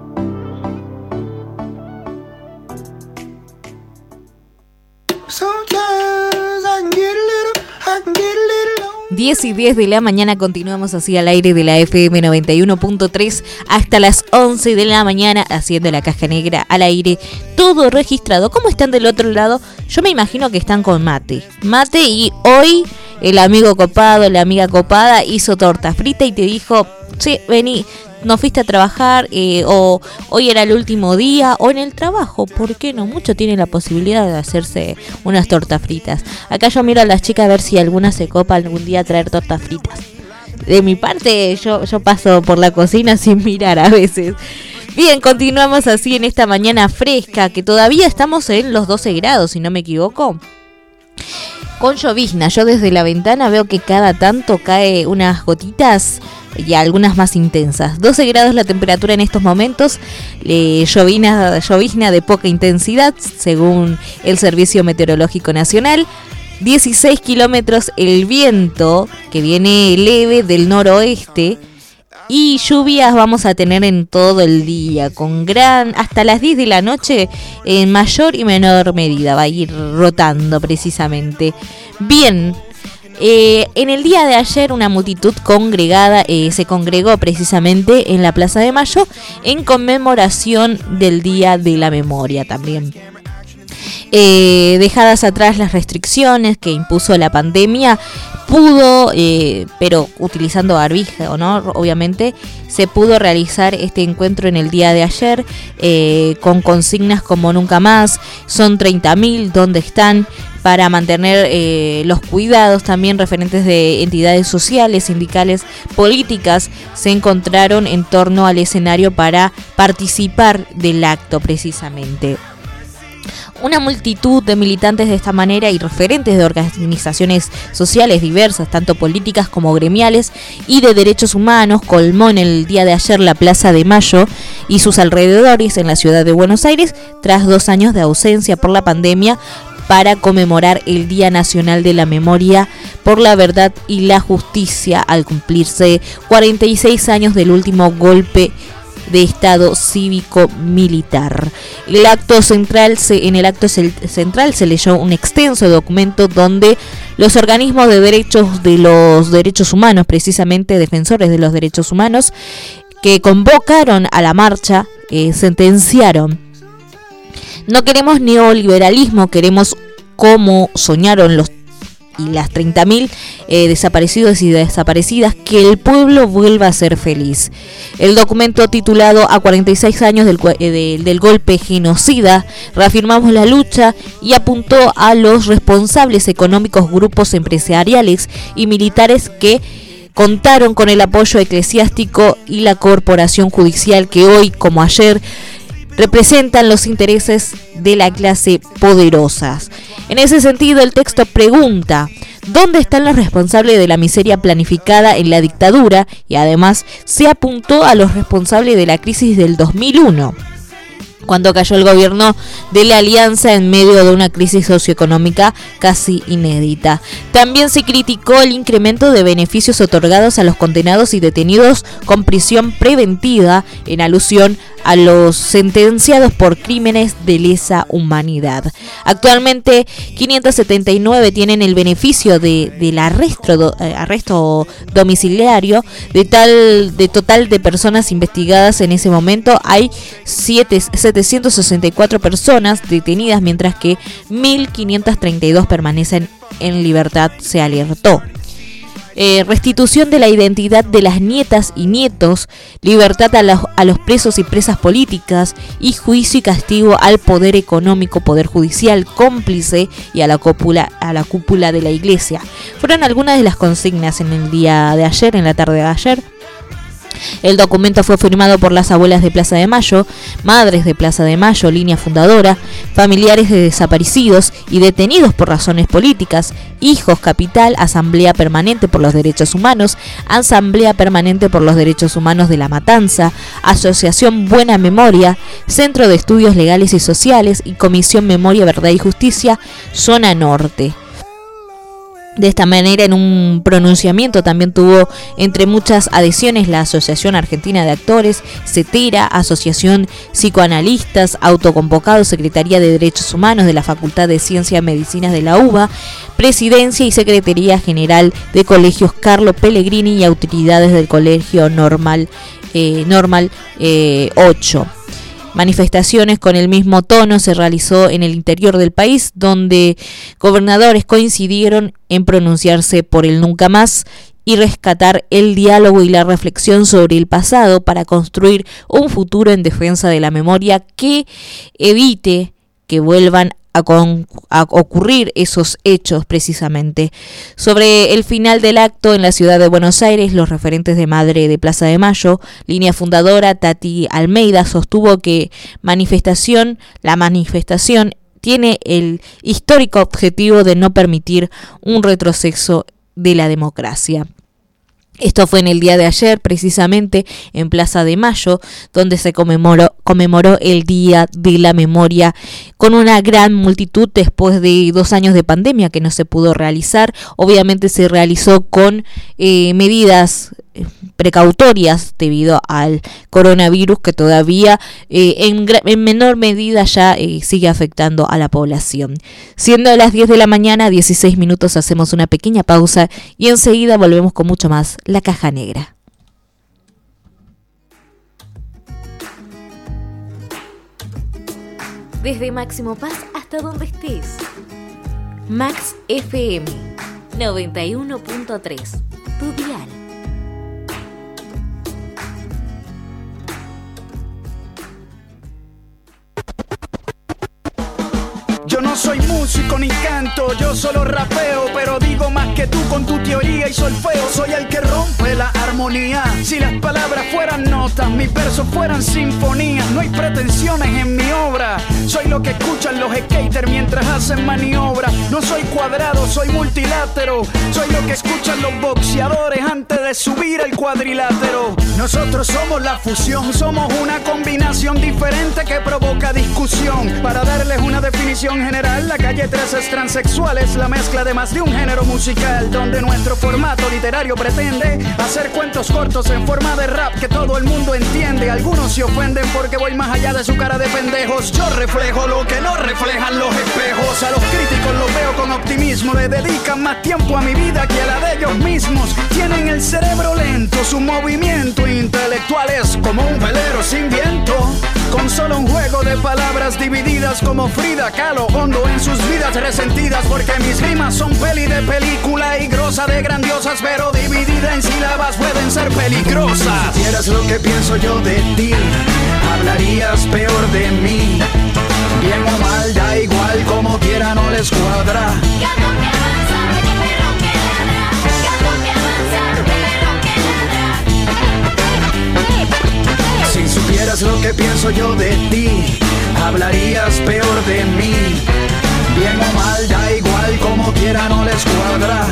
Speaker 4: Sometimes I can get a little
Speaker 3: 10 y 10 de la mañana, continuamos así al aire de la FM 91.3 hasta las 11 de la mañana, haciendo la caja negra al aire, todo registrado. ¿Cómo están del otro lado? Yo me imagino que están con mate, y hoy el amigo copado, la amiga copada hizo torta frita y te dijo, sí, vení, no fuiste a trabajar, o hoy era el último día, o en el trabajo, ¿por qué no? Mucho tiene la posibilidad de hacerse unas tortas fritas. Acá yo miro a las chicas a ver si alguna se copa algún día a traer tortas fritas. De mi parte, yo paso por la cocina sin mirar a veces. Bien, continuamos así en esta mañana fresca, que todavía estamos en los 12 grados, si no me equivoco. con llovizna. Yo desde la ventana veo que cada tanto cae unas gotitas y algunas más intensas. 12 grados la temperatura en estos momentos, llovizna de poca intensidad según el Servicio Meteorológico Nacional. 16 kilómetros el viento, que viene leve del noroeste. Y lluvias vamos a tener en todo el día, hasta las 10 de la noche en mayor y menor medida, va a ir rotando precisamente. Bien, en el día de ayer una multitud se congregó precisamente en la Plaza de Mayo en conmemoración del Día de la Memoria también. Dejadas atrás las restricciones que impuso la pandemia, pero utilizando barbijo, ¿no? Obviamente, se pudo realizar este encuentro en el día de ayer con consignas como nunca más, son 30.000, ¿dónde están? Para mantener los cuidados también referentes de entidades sociales, sindicales, políticas, se encontraron en torno al escenario para participar del acto precisamente. Una multitud de militantes de esta manera y referentes de organizaciones sociales diversas, tanto políticas como gremiales y de derechos humanos, colmó en el día de ayer la Plaza de Mayo y sus alrededores en la ciudad de Buenos Aires, tras 2 años de ausencia por la pandemia, para conmemorar el Día Nacional de la Memoria por la Verdad y la Justicia, al cumplirse 46 años del último golpe de Estado cívico-militar. En el acto central se leyó un extenso documento donde los organismos de los derechos humanos, precisamente defensores de los derechos humanos, que convocaron a la marcha, sentenciaron: no queremos neoliberalismo, queremos como soñaron las 30.000 desaparecidos y desaparecidas, que el pueblo vuelva a ser feliz. El documento, titulado A 46 años del golpe genocida, reafirmamos la lucha y apuntó a los responsables económicos, grupos empresariales y militares que contaron con el apoyo eclesiástico y la corporación judicial, que hoy, como ayer, representan los intereses de la clase poderosa. En ese sentido, el texto pregunta: ¿dónde están los responsables de la miseria planificada en la dictadura? Y además se apuntó a los responsables de la crisis del 2001, cuando cayó el gobierno de la Alianza en medio de una crisis socioeconómica casi inédita. También se criticó el incremento de beneficios otorgados a los condenados y detenidos con prisión preventiva, en alusión a los sentenciados por crímenes de lesa humanidad. Actualmente 579 tienen el beneficio del arresto domiciliario. De total de personas investigadas en ese momento, hay 764 personas detenidas, mientras que 1.532 permanecen en libertad, se alertó. Restitución de la identidad de las nietas y nietos, libertad a los presos y presas políticas, y juicio y castigo al poder económico, poder judicial cómplice y a la cúpula de la iglesia. Fueron algunas de las consignas en el día de ayer, en la tarde de ayer. El documento fue firmado por las abuelas de Plaza de Mayo, madres de Plaza de Mayo, línea fundadora, familiares de desaparecidos y detenidos por razones políticas, Hijos Capital, Asamblea Permanente por los Derechos Humanos, Asamblea Permanente por los Derechos Humanos de La Matanza, Asociación Buena Memoria, Centro de Estudios Legales y Sociales y Comisión Memoria, Verdad y Justicia, Zona Norte. De esta manera, en un pronunciamiento también tuvo entre muchas adhesiones la Asociación Argentina de Actores, CETERA, Asociación Psicoanalistas, Autoconvocados, Secretaría de Derechos Humanos de la Facultad de Ciencias y Medicinas de la UBA, Presidencia y Secretaría General de Colegios Carlo Pellegrini y autoridades del Colegio Normal 8. Manifestaciones con el mismo tono se realizó en el interior del país, donde gobernadores coincidieron en pronunciarse por el nunca más y rescatar el diálogo y la reflexión sobre el pasado para construir un futuro en defensa de la memoria que evite que vuelvan a ocurrir esos hechos precisamente. Sobre el final del acto en la ciudad de Buenos Aires, los referentes de Madre de Plaza de Mayo, línea fundadora Tati Almeida, sostuvo que la manifestación tiene el histórico objetivo de no permitir un retroceso de la democracia. Esto fue en el día de ayer, precisamente en Plaza de Mayo, donde se conmemoró el Día de la Memoria con una gran multitud después de 2 años de pandemia que no se pudo realizar. Obviamente se realizó con medidas precautorias debido al coronavirus que todavía en menor medida ya sigue afectando a la población. Siendo las 10 de la mañana, 16 minutos, hacemos una pequeña pausa y enseguida volvemos con mucho más La Caja Negra. Desde Máximo Paz hasta donde estés. Max FM 91.3, tu dial.
Speaker 6: Yo no soy músico ni canto, yo solo rapeo, pero digo más que tú con tu teoría y solfeo. Soy el que rompe la armonía. Si las palabras fueran notas, mis versos fueran sinfonías. No hay pretensiones en mi obra. Soy lo que escuchan los skaters mientras hacen maniobra. No soy cuadrado, soy multilátero. Soy lo que escuchan los boxeadores antes de subir el cuadrilátero. Nosotros somos la fusión, somos una combinación diferente que provoca discusión. Para darles una definición general, la calle 13 es transexual, es la mezcla de más de un género musical, donde nuestro formato literario pretende hacer cuentos cortos en forma de rap que todo el mundo entiende. Algunos se ofenden porque voy más allá de su cara de pendejos. Yo reflejo lo que no reflejan los espejos. A los críticos los veo con optimismo, le dedican más tiempo a mi vida que a la de ellos mismos. Tienen el cerebro lento, su movimiento intelectual es como un velero sin viento, con solo un juego de palabras divididas como Frida Kahlo, hondo en sus vidas resentidas, porque mis rimas son peli de película y grosa de grandiosas, pero dividida en sílabas pueden ser peligrosas. Si supieras lo que pienso yo de ti, hablarías peor de mí. Bien o mal, da igual, como quiera no les cuadra. Si supieras lo que pienso yo de ti, hablarías peor de mí. Bien o mal, da igual, como quiera no les cuadra.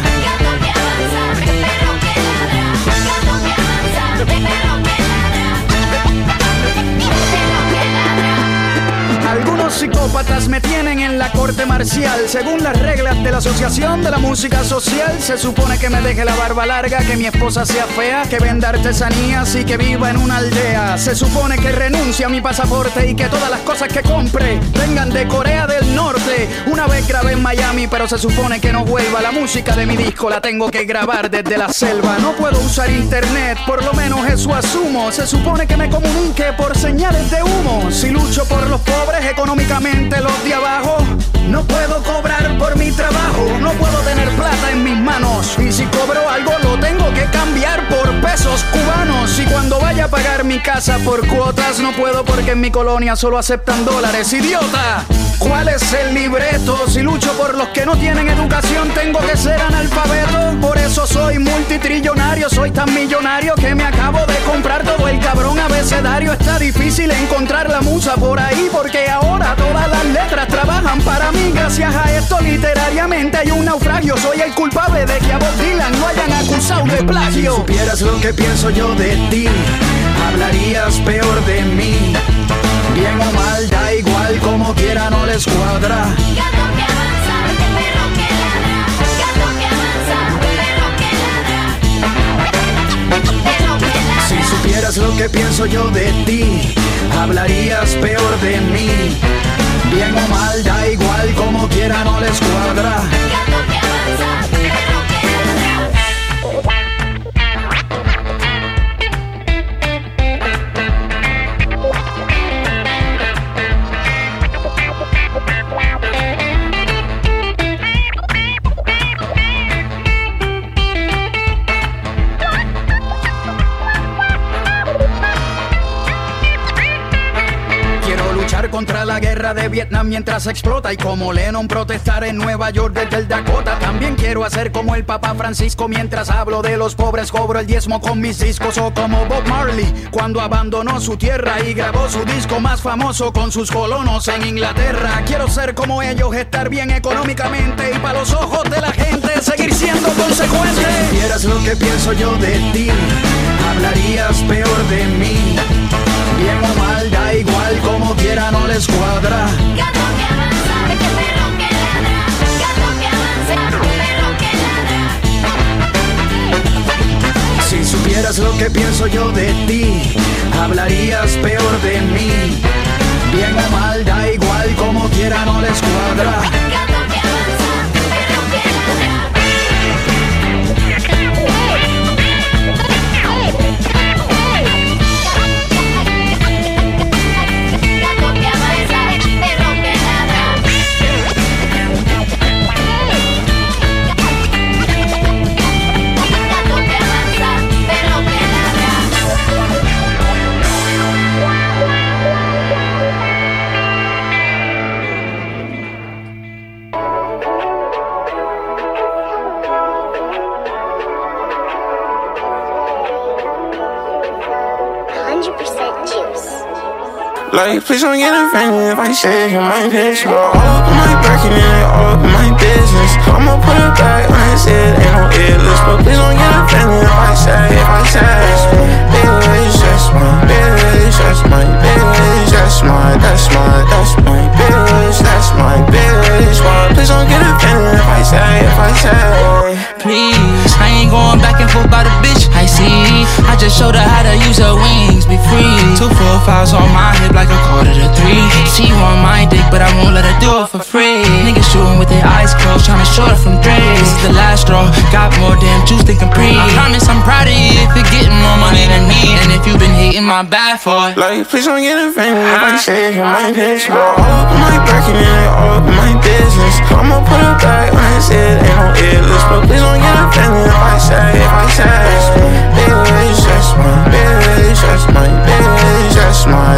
Speaker 6: Algunos psicópatas me tienen en la corte marcial. Según las reglas de la Asociación de la Música Social, se supone que me deje la barba larga, que mi esposa sea fea, que venda artesanías y que viva en una aldea. Se supone que renuncie a mi pasaporte y que todas las cosas que compre vengan de Corea del Norte. Una vez grabé en Miami, pero se supone que no vuelva. La música de mi disco la tengo que grabar desde la selva. No puedo usar internet, por lo menos eso asumo. Se supone que me comunique por señales de humo. Si lucho por los pobres, económicamente los de abajo, no puedo cobrar por mi trabajo. No puedo tener plata en mis manos, y si cobro algo lo tengo que cambiar por pesos cubanos. Y cuando vaya a pagar mi casa por cuotas, no puedo porque en mi colonia solo aceptan dólares. ¡Idiota! ¿Cuál es el libreto? Si lucho por los que no tienen educación, tengo que ser analfabeto. Por eso soy multitrillonario, soy tan millonario que me acabo de comprar todo el cabrón abecedario. Está difícil encontrar la musa por ahí, porque ahora todas las letras trabajan para mí. Gracias a esto literariamente hay un naufragio. Soy el culpable de que a Bob Dylan lo hayan acusado de plagio. Si supieras lo que pienso yo de ti, hablarías peor de mí. Bien o mal, da igual, como quiera no les cuadra. Si supieras lo que pienso yo de ti, hablarías peor de mí. Bien o mal, da igual, como quiera no les cuadra. Contra la guerra de Vietnam mientras explota. Y como Lennon protestar en Nueva York desde el Dakota. También quiero hacer como el Papa Francisco. Mientras hablo de los pobres cobro el diezmo con mis discos. O como Bob Marley cuando abandonó su tierra y grabó su disco más famoso con sus colonos en Inglaterra. Quiero ser como ellos, estar bien económicamente y para los ojos de la gente seguir siendo consecuente. Si supieras lo que pienso yo de ti, hablarías peor de mí. Bien o mal, da igual, como quiera no les cuadra.
Speaker 11: Gato que avanza, que perro que ladra. Gato que avanza, perro que ladra.
Speaker 6: Si supieras lo que pienso yo de ti, hablarías peor de mí. Bien o mal, da igual, como quiera no les cuadra.
Speaker 11: Gato que avanza, perro que ladra.
Speaker 17: Like, please don't get offended if I say you might bitch. But all up in my back and then all up in my business. I'ma put it back when I said ain't no illness. But please don't get offended if I say that's my bitch, that's my bitch, that's my bitch, that's my bitch, that's my bitch. But please don't get offended if I say.
Speaker 10: Please, I ain't going back and forth about a bitch. I see, I just showed her how to use her wings, be free. 2 4 5s on my hip like a 2:45. She want my dick, but I won't let her do it for free. Niggas shooting with their eyes closed, trying to short her from Dre. This is the last straw, got more damn juice than Capri. I promise I'm proud of you if you're getting more money than me. And if you've been hating my bad for it.
Speaker 17: Like, please don't get offended if I say you might bitch. But all up in my back and then all up in my business. I'ma put it back when I said ain't no illness. But please don't get offended if I say that's my bitch, that's my bitch, that's my bitch, that's my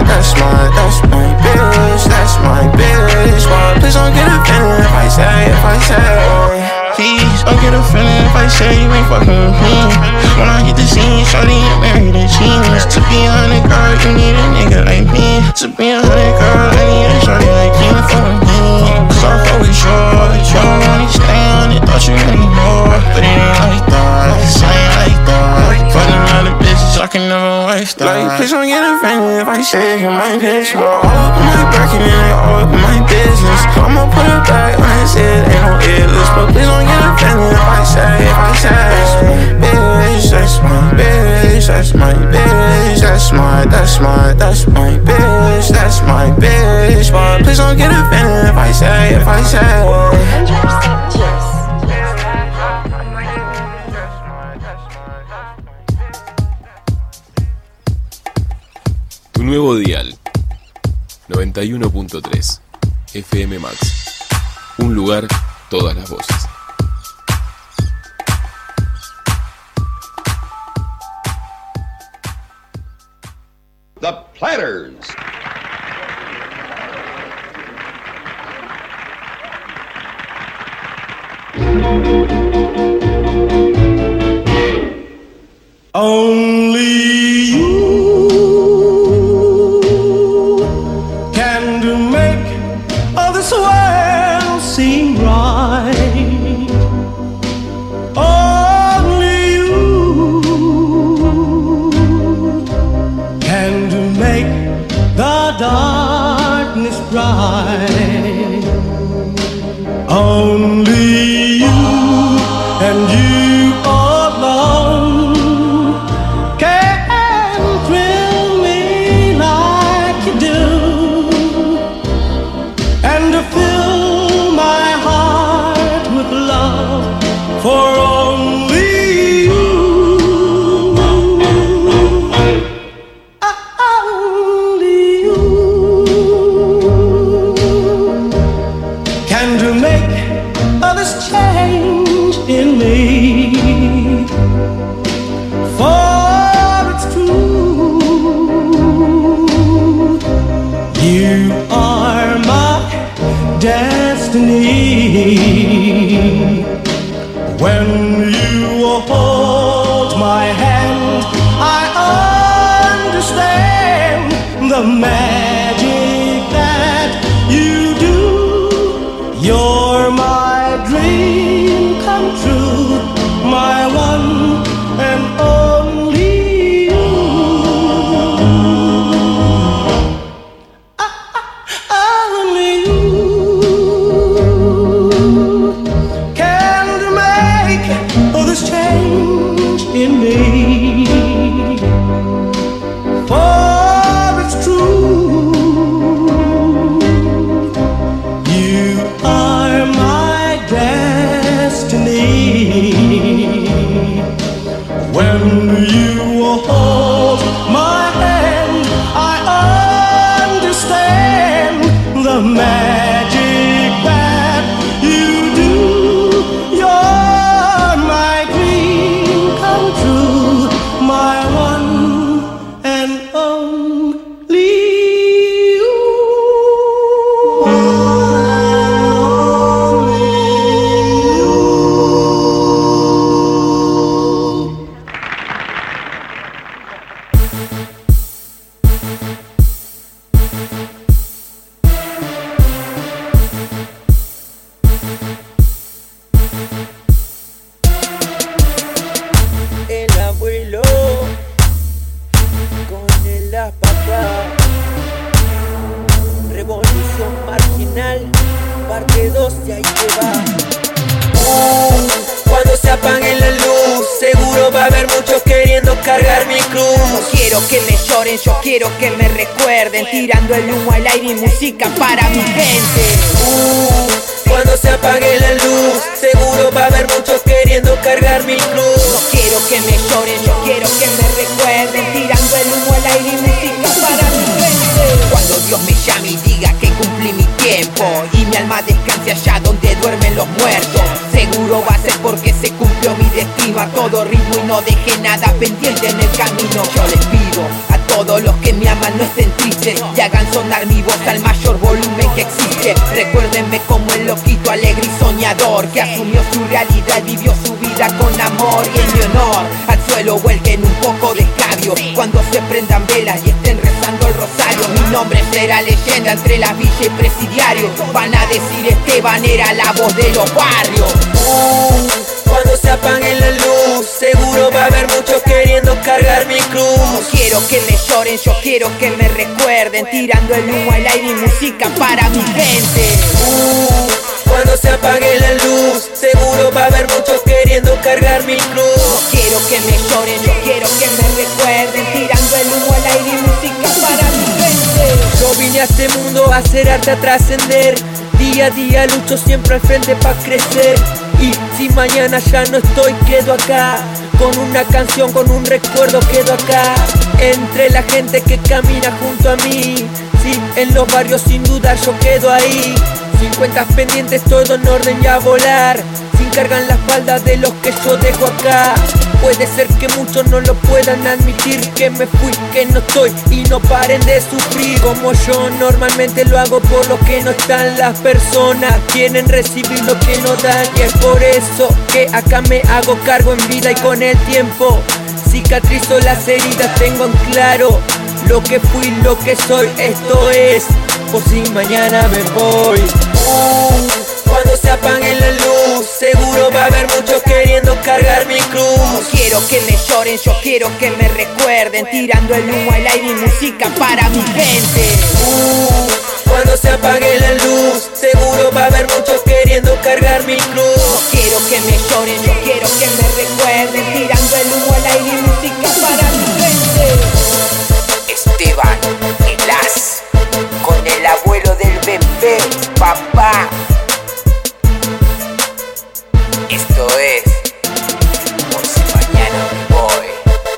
Speaker 17: bitch, that's my bitch. But please don't get offended if I say. Please don't get offended if I say you ain't fucking with me. When I hit the scene, shawty ain't married to jeans. To be a 100 girl, you need a nigga like me. To be a 100 girl, I need a shawty like you for me. Cause I fuck with yours, you don't wanna stay on it, thought you anymore. But it ain't like that, it ain't like that. Fucking other bitches, I can never waste that. Like, please don't get offended if I say you might bitch. But all up in my back and then all up in my business. I'ma put it back when I said ain't no illness. But please don't get offended if I say bitch, that's my bitch, that's my bitch, that's my bitch, that's my bitch. But please don't get offended if I say. 100% juice.
Speaker 1: Tu nuevo dial 91.3 FM Max. Un lugar, todas las voces.
Speaker 18: The Platters.
Speaker 4: Only you can to make all this world seem right. Only you can to make the darkness bright. Only you and you alone can thrill me like you do, and to fill my heart with love for only you. Only you can to make this change in me, for it's true, you are destiny. When you hold my hand, I understand the magic that you do. You're my dream come true, my one and only you. Only you can make this change in me. For it's true, you are my destiny. When you hold my hand, I understand the magic that you do. You're my dream come true, my one and only you.
Speaker 9: El abuelo con el papá. Revolución marginal, parte 2 y ahí te va. Cuando se apague la luz, seguro va a haber muchos queriendo cargar mi cruz.
Speaker 19: No quiero que me lloren, yo quiero que me recuerden, tirando el humo al aire y música para mi gente.
Speaker 9: Cuando se apague la luz, seguro va a haber muchos queriendo cargar mi cruz.
Speaker 19: No quiero que me lloren, yo quiero que me recuerden, tirando el humo al aire y música para mi gente. Cuando Dios me llame y diga que cumplí mi tiempo y mi alma descanse allá donde duermen los muertos, seguro va a ser porque se cumplió mi destino a todo ritmo y no dejé nada pendiente en el camino. Yo les pido a todos los que me aman no estén tristes y hagan sonar mi voz al mayor volumen que existe. Recuérdenme como el loquito alegre y soñador que asumió su realidad y vivió su vida con amor. Y en mi honor al suelo vuelquen un poco de escabio cuando se prendan velas y estén rezando el rosario. Mi nombre será leyenda entre la villa y presidiario. Van a decir Esteban era la voz de los barrios.
Speaker 9: Cuando se apague la luz, seguro va a haber muchos queriendo cargar mi cruz.
Speaker 19: No quiero que me lloren, yo quiero que me recuerden, tirando el humo al aire y música para mi gente.
Speaker 9: Cuando se apague la luz, seguro va a haber muchos queriendo cargar mi cruz.
Speaker 19: No quiero que me lloren, yo quiero que me recuerden, tirando el humo al aire y música para mi gente.
Speaker 9: Yo vine a este mundo a hacer arte, a trascender. Día a día lucho siempre al frente pa' crecer. Y si mañana ya no estoy, quedo acá. Con una canción, con un recuerdo, quedo acá. Entre la gente que camina junto a mí. Sí, en los barrios sin duda yo quedo ahí. 50 pendientes, todo en orden y a volar. Sin carga en la espalda de los que yo dejo acá. Puede ser que muchos no lo puedan admitir, que me fui, que no estoy y no paren de sufrir. Como yo normalmente lo hago por lo que no están las personas. Quieren recibir lo que no dan y es por eso que acá me hago cargo en vida y con el tiempo cicatrizo las heridas, tengo en claro lo que fui, lo que soy. Esto es por si mañana me voy. Cuando se apague la luz, seguro va a haber muchos queriendo cargar mi cruz.
Speaker 19: No quiero que me lloren, yo quiero que me recuerden, tirando el humo al aire y música para mi gente.
Speaker 9: Cuando se apague la luz, seguro va a haber muchos queriendo cargar mi cruz.
Speaker 19: No quiero que me lloren, yo quiero que me recuerden, tirando el humo al aire y música para mi gente.
Speaker 9: Esteban, el as, con el abuelo del bebé, papá. Esto es por si mañana me voy.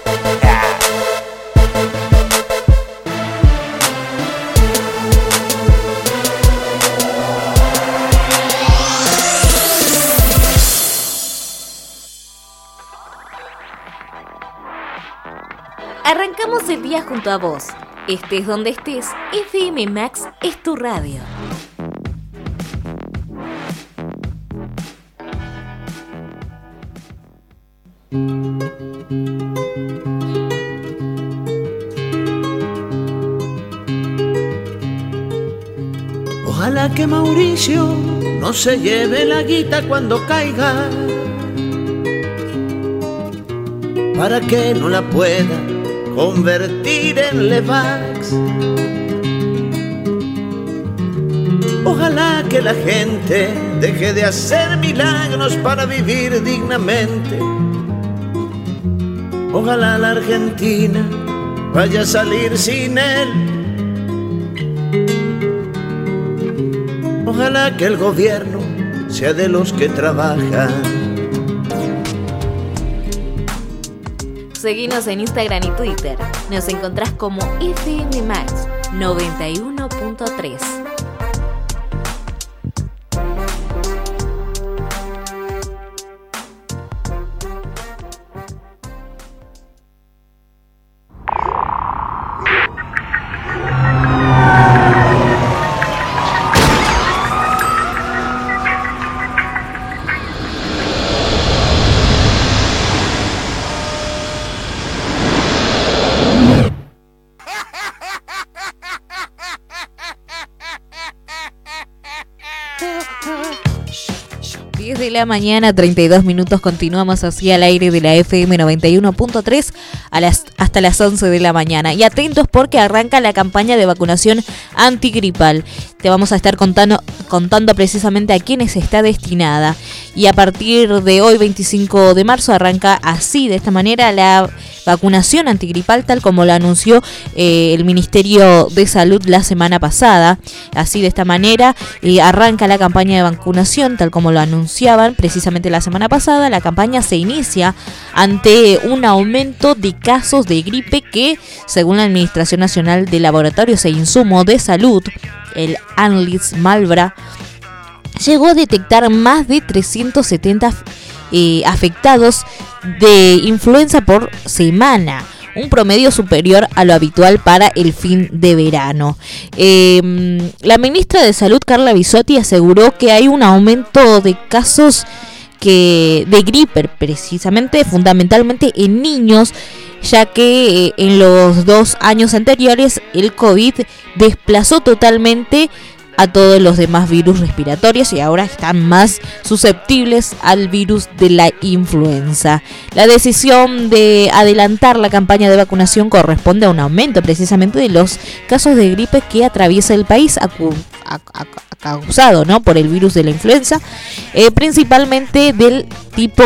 Speaker 3: Arrancamos el día junto a vos. Estés donde estés, FM Max es tu radio.
Speaker 12: Ojalá que Mauricio no se lleve la guita cuando caiga, para que no la pueda convertir en Levax. Ojalá que la gente deje de hacer milagros para vivir dignamente. Ojalá la Argentina vaya a salir sin él. Ojalá que el gobierno sea de los que trabajan.
Speaker 3: Seguinos en Instagram y Twitter. Nos encontrás como FM Max 91.3. De la mañana, 32 minutos, continuamos así al aire de la FM 91.3 hasta las 11 de la mañana. Y atentos porque arranca la campaña de vacunación antigripal. Te vamos a estar contando precisamente a quiénes está destinada. Y a partir de hoy, 25 de marzo, arranca así, de esta manera, la vacunación antigripal, tal como lo anunció el Ministerio de Salud la semana pasada. Así, de esta manera, arranca la campaña de vacunación, tal como lo anunciaban precisamente la semana pasada. La campaña se inicia ante un aumento de casos de gripe que, según la Administración Nacional de Laboratorios e Insumos de Salud, el ANLIS-Malbra, llegó a detectar más de 370 afectados de influenza por semana, un promedio superior a lo habitual para el fin de verano. La ministra de Salud, Carla Bisotti, aseguró que hay un aumento de casos de gripe, precisamente, fundamentalmente en niños, ya que en los 2 años anteriores el COVID desplazó totalmente a todos los demás virus respiratorios y ahora están más susceptibles al virus de la influenza. La decisión de adelantar la campaña de vacunación corresponde a un aumento precisamente de los casos de gripe que atraviesa el país causado, ¿no?, por el virus de la influenza, principalmente del tipo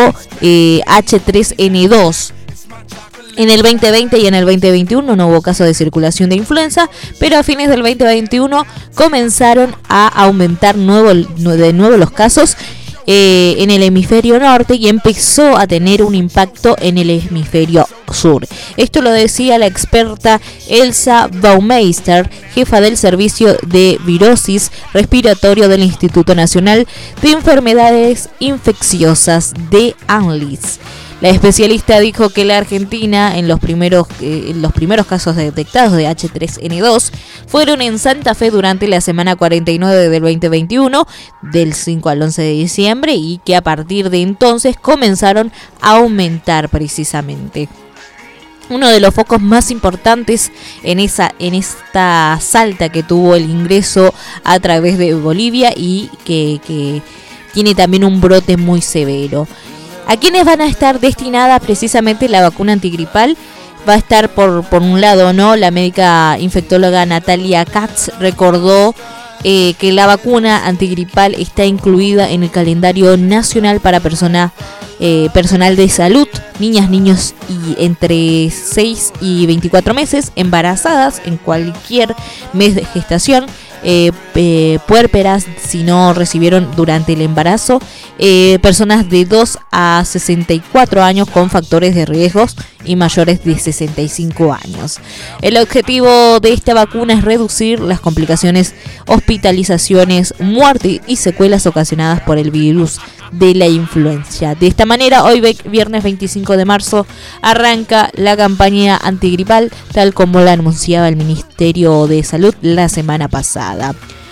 Speaker 3: H3N2. En el 2020 y en el 2021 no hubo caso de circulación de influenza, pero a fines del 2021 comenzaron a aumentar de nuevo los casos en el hemisferio norte y empezó a tener un impacto en el hemisferio sur. Esto lo decía la experta Elsa Baumeister, jefa del Servicio de Virosis Respiratorio del Instituto Nacional de Enfermedades Infecciosas de ANLIS. La especialista dijo que la Argentina, en los primeros casos detectados de H3N2, fueron en Santa Fe durante la semana 49 del 2021, del 5 al 11 de diciembre, y que a partir de entonces comenzaron a aumentar precisamente. Uno de los focos más importantes en esta Salta que tuvo el ingreso a través de Bolivia y que tiene también un brote muy severo. ¿A quiénes van a estar destinada precisamente la vacuna antigripal? Va a estar por un lado, ¿no? La médica infectóloga Natalia Katz recordó que la vacuna antigripal está incluida en el calendario nacional para personal de salud, niñas, niños y entre 6 y 24 meses, embarazadas en cualquier mes de gestación, puérperas si no recibieron durante el embarazo, personas de 2 a 64 años con factores de riesgos y mayores de 65 años. El objetivo de esta vacuna es reducir las complicaciones, hospitalizaciones, muerte y secuelas ocasionadas por el virus de la influenza. De esta manera, hoy viernes 25 de marzo arranca la campaña antigripal, tal como la anunciaba el Ministerio de Salud la semana pasada.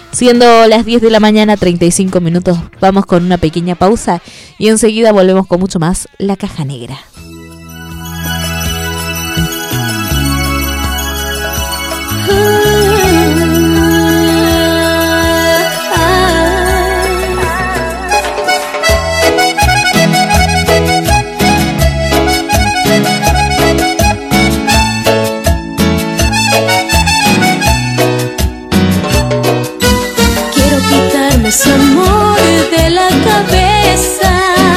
Speaker 3: Siendo las 10 de la mañana, 35 minutos, vamos con una pequeña pausa y enseguida volvemos con mucho más La Caja Negra.
Speaker 11: Ese amor de la cabeza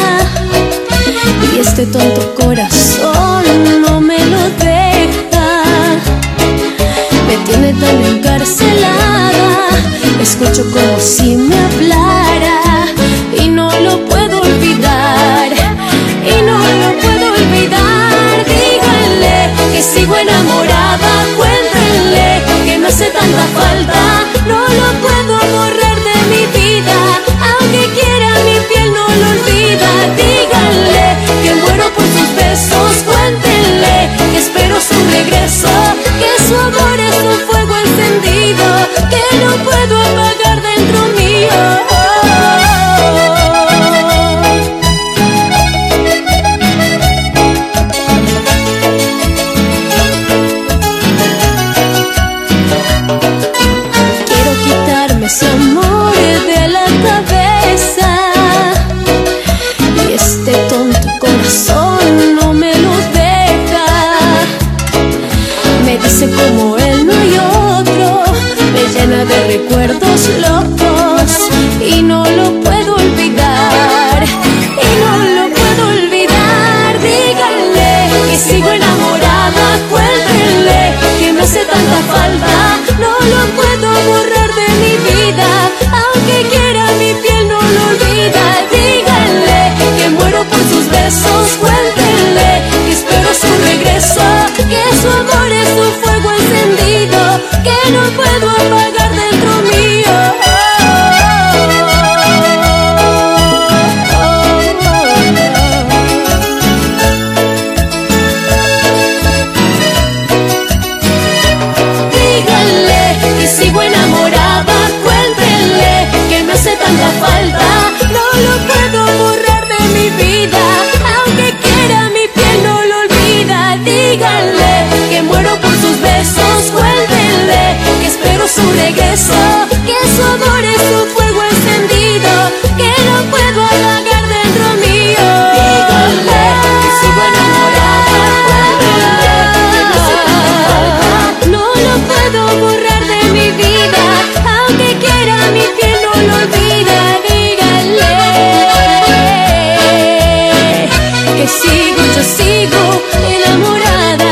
Speaker 11: y este tonto corazón no me lo deja, me tiene tan encarcelada, escucho como si me hablara y no lo puedo olvidar, y no lo puedo olvidar. Díganle que sigo enamorada, cuéntenle que me hace tanta falta, no lo puedo borrar de mi vida, aunque quiera mi piel no lo olvida. Díganle que muero por sus besos, cuéntenle que espero su regreso, que su amor es un fuego encendido que no puedo apagar dentro mío. Quiero quitarme ese amor de la cabeza y este tonto corazón no me lo deja, me dice como él no hay otro, me llena de recuerdos locos y no lo puedo olvidar, y no lo puedo olvidar. Díganle que sigo enamorada, cuéntenle que me hace tanta falta, no lo puedo borrar de mi vida, aunque quiera mi piel no lo olvida. Díganle que muero por sus besos, cuéntenle que espero su regreso, que su amor es un fuego encendido que no puedo apagar dentro mío. Díganle que sigo enamorada, cuéntenle que me hace tanta falta, no lo puedo borrar de mi vida, aunque quiera mi piel no lo olvida. Díganle que muero por sus besos, cuéntenle que espero su regreso, que su amor es un fuego encendido que no puedo apagar dentro mío. Díganle que sigo enamorada, cuéntenle que me hace tanta falta, no lo puedo borrar de mi vida, aunque quiera mi piel no lo olvida. Díganle que sigo, yo sigo enamorada.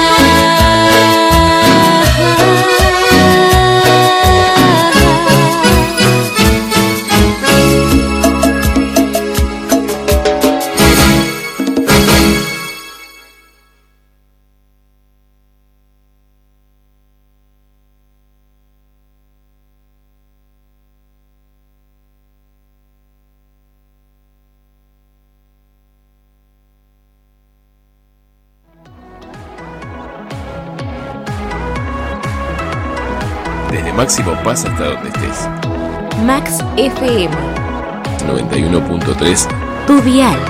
Speaker 1: Desde Máximo Paz hasta donde estés.
Speaker 3: Max FM
Speaker 1: 91.3.
Speaker 3: Tu dial.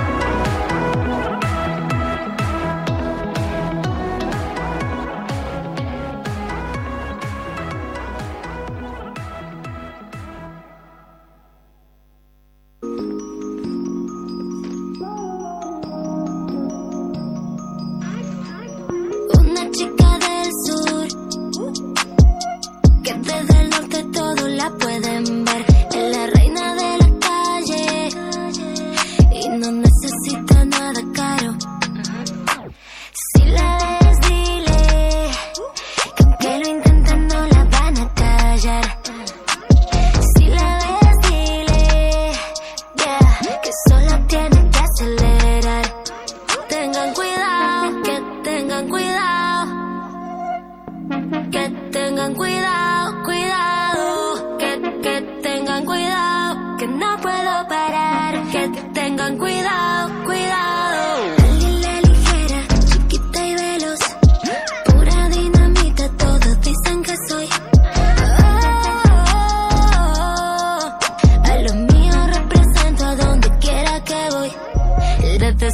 Speaker 11: Una chica del sur que desde el norte todo la pueden ver, es la reina de la calle y no necesita nada caro. Si la ves dile que aunque lo intenten no la van a callar. Si la ves dile que solo tiene que acelerar. Tengan cuidado, que tengan cuidado, que tengan cuidado, cuidado, que tengan cuidado, que no puedo parar, que tengan cuidado, cuidado. La ligera, chiquita y veloz, pura dinamita, todos dicen que soy.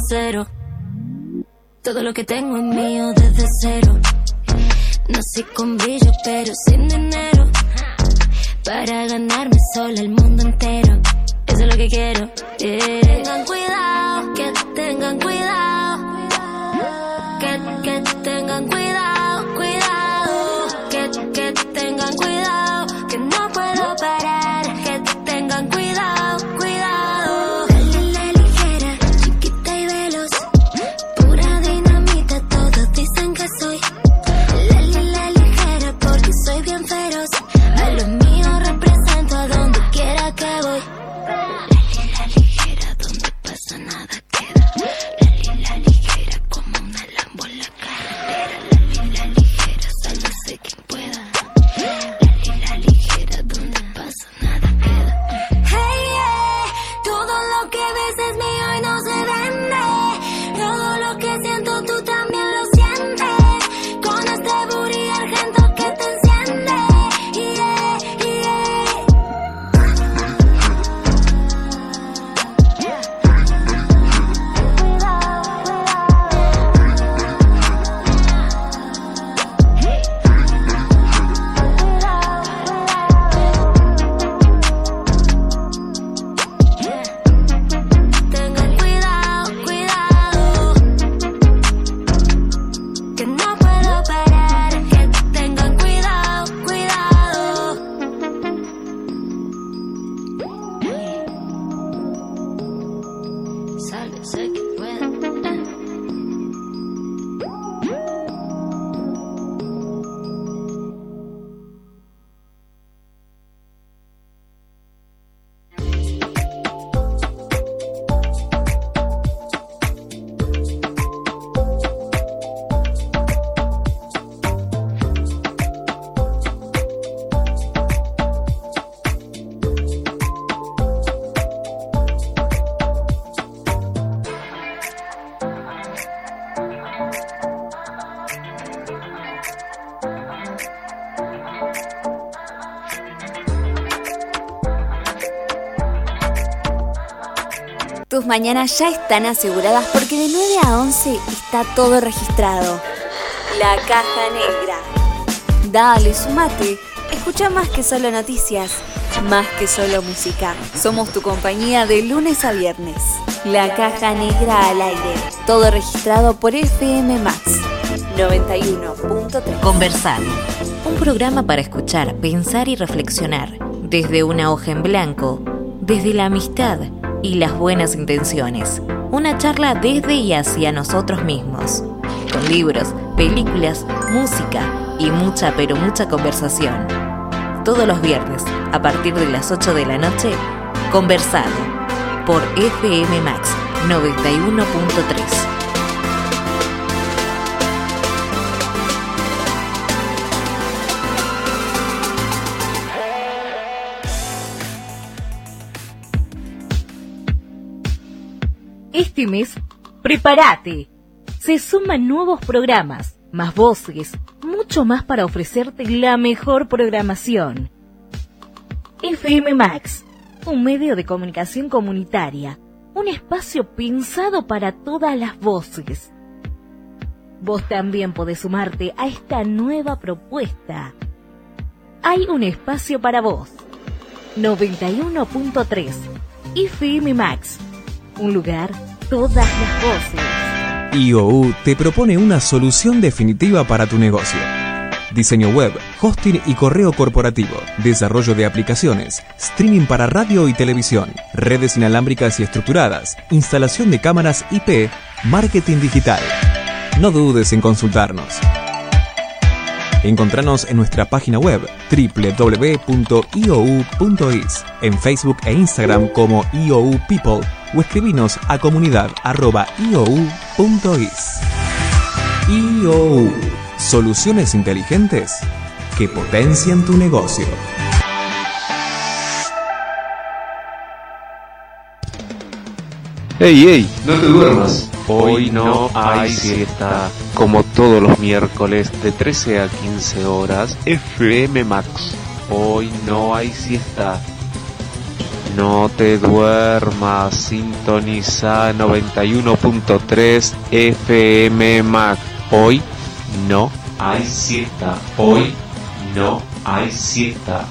Speaker 11: cero. Todo lo que tengo es mío desde cero. Nací con brillo pero sin dinero, para ganarme sola el mundo entero. Eso es lo que quiero. Tengan cuidado, que tengan cuidado, que tengan cuidado, cuidado, que tengan cuidado, que no puedo parar, que tengan cuidado, cuidado. La ligera, chiquita y veloz, pura dinamita, todos dicen que soy la ligera porque soy bien feroz. A los míos represento a donde quiera que voy. La ligera, donde pasa nada queda. La ligera, como una Lambo en la carretera. La ligera, sálvese quien pueda. La ligera, donde pasa nada queda. Hey, yeah, todo lo que ves es mío y no se vende. Todo lo que siento tú también lo sientes. Con este booty argento que te enciende. Yeah, yeah. Tengan cuidado, cuidado, que no puedo parar, que tengan cuidado, cuidado. Sálvese que pueda.
Speaker 20: Tus mañanas ya están aseguradas porque de 9 a 11 está todo registrado. La Caja Negra. Dale, sumate. Escucha más que solo noticias, más que solo música. Somos tu compañía de lunes a viernes. La Caja Negra al aire. Todo registrado por FM Max 91.3.
Speaker 3: Conversar. Un programa para escuchar, pensar y reflexionar. Desde una hoja en blanco, desde la amistad y las buenas intenciones. Una charla desde y hacia nosotros mismos. Con libros, películas, música y mucha pero mucha conversación. Todos los viernes, a partir de las 8 de la noche, Conversado, por FM Max 91.3.
Speaker 21: Este mes, prepárate. Se suman nuevos programas, más voces, mucho más para ofrecerte la mejor programación. FM Max, un medio de comunicación comunitaria, un espacio pensado para todas las voces. Vos también podés sumarte a esta nueva propuesta. Hay un espacio para vos. 91.3 FM Max. Un lugar, todas las voces.
Speaker 22: IOU te propone una solución definitiva para tu negocio. Diseño web, hosting y correo corporativo, desarrollo de aplicaciones, streaming para radio y televisión, redes inalámbricas y estructuradas, instalación de cámaras IP, marketing digital. No dudes en consultarnos. Encontranos en nuestra página web www.iou.is, en Facebook e Instagram como IOU People o escribinos a comunidad@iou.is. IOU, soluciones inteligentes que potencian tu negocio.
Speaker 23: ¡Ey, ey! No te duermas. Hoy no hay siesta. Como todos los miércoles de 13 a 15 horas, FM Max. Hoy no hay siesta. No te duermas, sintoniza 91.3 FM Mac. Hoy no hay siesta. Hoy no hay siesta.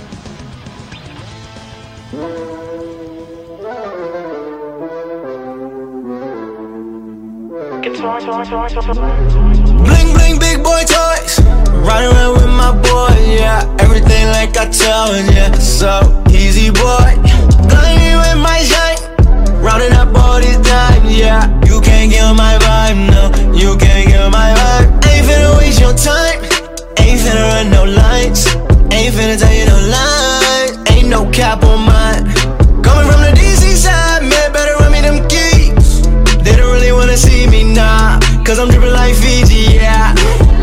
Speaker 5: Bling bling big boy toys, riding around with my boy, yeah. Everything like I tell, yeah. So easy boy, blinding with my shine, rounding up all these dimes, yeah. You can't get my vibe, no, you can't get my vibe. Ain't finna waste your time, ain't finna run no lines, ain't finna tell you no lies, ain't no cap on mine. Coming from the DC side, man, better run me them keys. They don't really wanna see me now, cause I'm dripping like Fiji, yeah.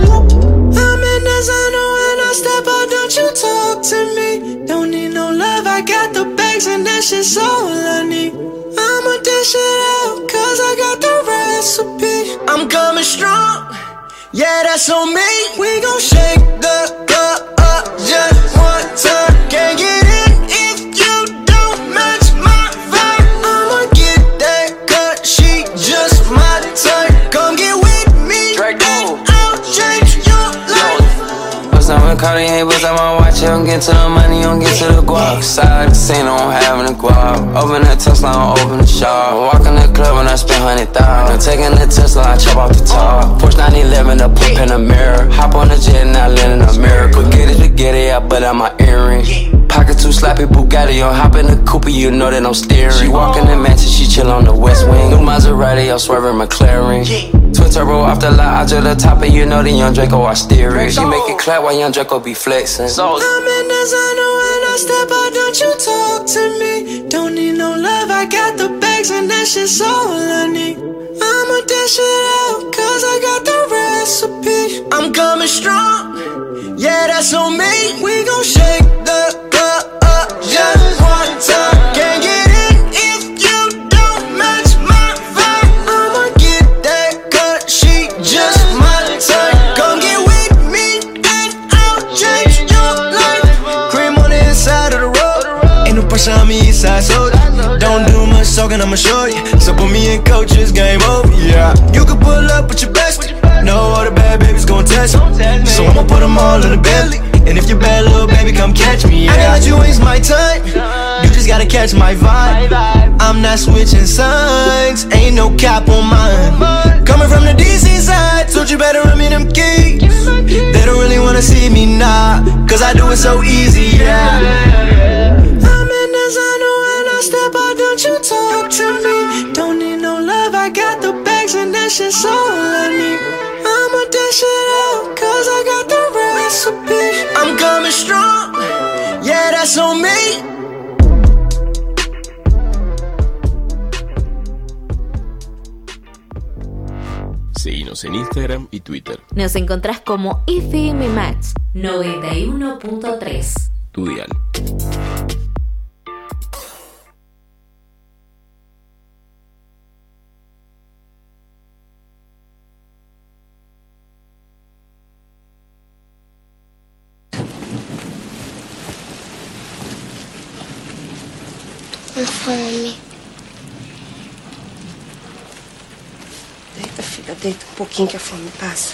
Speaker 5: I'm in designer when I step out, don't you talk to me. Don't need no love, I got the bags and that shit's all I need. I'ma dish it out, cause I got the recipe. I'm coming strong, yeah, that's on me. We gon' shake the club up just one time. Can't get in if you don't match my vibe. I'ma get that cut, she just my type. Come get with me, and I'll change your life.
Speaker 7: What's up with Cartier, what's up my watch? I'm getting to the money, I'm getting to the guap. Side the scene, I'm having a guap. Open that Tesla, I'm open the shop. Walk in the club and I spend 100,000. I'm taking the Tesla, I chop off the top. Porsche 911, a poop in the mirror. Hop on the jet and I land in America. Spaghetti, I butt out my earring. Pocket too slappy, Bugatti, I'm hopping the Cooper, you know that I'm steering. She walk in the mansion, she chill on the west wing. New Maserati, I'm swerving McLaren. Twin turbo off the lot, I to the top, and you know the young Draco, I steer it. She make it clap while young Draco be flexing.
Speaker 5: I'm in designer when I step out, don't you talk to me. Don't need no love, I got the bags and that shit's all I need. I'ma dish it out, cause I got the recipe. I'm coming strong, yeah, that's on me. We gon' shake the club up just one time. Can't get in if you don't match my vibe. I'ma get that cut, she just my type. Come get with me and I'll change your life. Cream on the inside of the road, ain't no pressure on me, east side soda. Don't do much talking, I'ma show you. So put me in coaches, game over, yeah. You can pull up with your best, know all the bad babies gon' test me. So I'ma put them all in the Bentley. And if you're bad, little baby, come catch me, yeah. I can't let you waste my time, you just gotta catch my vibe. I'm not switching sides, ain't no cap on mine. Coming from the DC side, told you better run me them keys. They don't really wanna see me now, cause I do it so easy, yeah. I'm in designer when I step out, don't you talk to me. Don't need no love, I got the bags and that shit's all I need. I'ma dish it out, cause I got the recipe. I'm coming strong, yeah, that's on me.
Speaker 1: Seguinos en Instagram y Twitter.
Speaker 21: Nos encontrás como FM Max 91.3.
Speaker 1: Tu dial.
Speaker 8: Não foi a mim. Deita, filha, deita um pouquinho que a fome passa.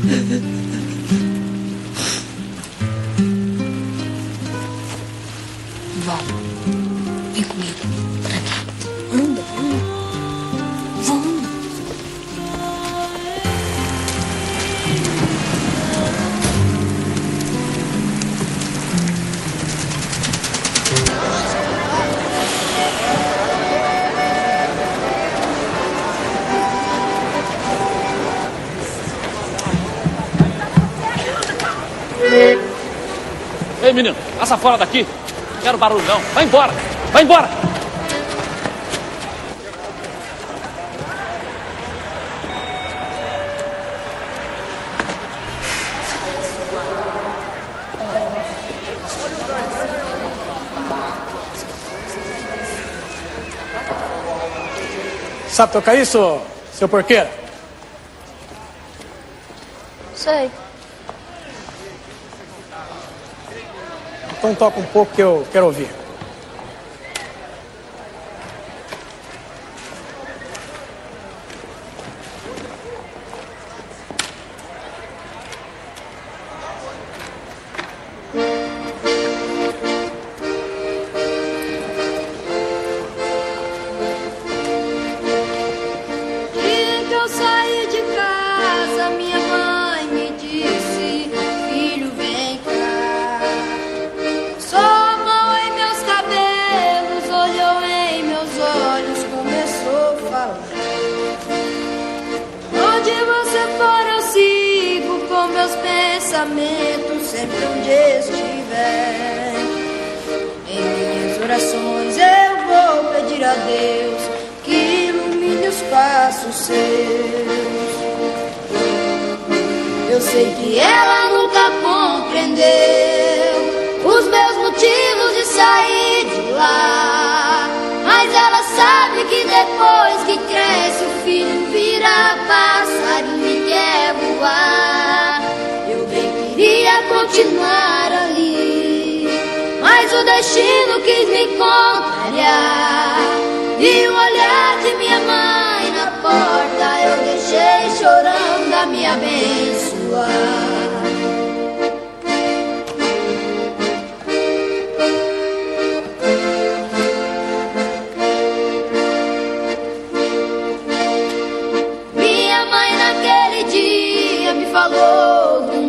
Speaker 11: Vamos. Vem comigo. Para aqui. Anda, anda. Vamos.
Speaker 2: Ei, menino, passa fora daqui. Não quero barulho, não. Vai embora. Vai embora.
Speaker 13: Sabe tocar isso, seu porqueiro?
Speaker 11: Sei.
Speaker 13: Então toca um pouco que eu quero ouvir.
Speaker 15: Sempre onde estiver, em minhas orações eu vou pedir a Deus que ilumine os passos seus. Eu sei que ela nunca compreendeu os meus motivos de sair de lá, mas ela sabe que depois que cresce o filho vira passarinho e quer voar. Queria continuar ali, mas o destino quis me contrariar. E o olhar de minha mãe na porta eu deixei chorando a me abençoar. Minha mãe naquele dia me falou do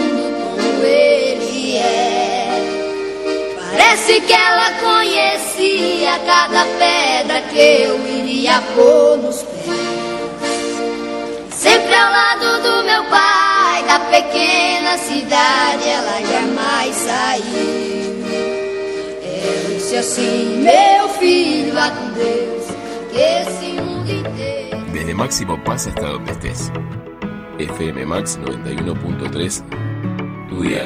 Speaker 15: ele é. Parece que ela conhecia cada pedra que eu iria pôr nos pés. Sempre ao lado do meu pai, da pequena cidade, ela jamais saiu. Eu disse assim: meu filho, vá com Deus, que esse mundo inteiro.
Speaker 1: Desde Máximo Paz hasta donde estés. FM Max 91.3. Tu día.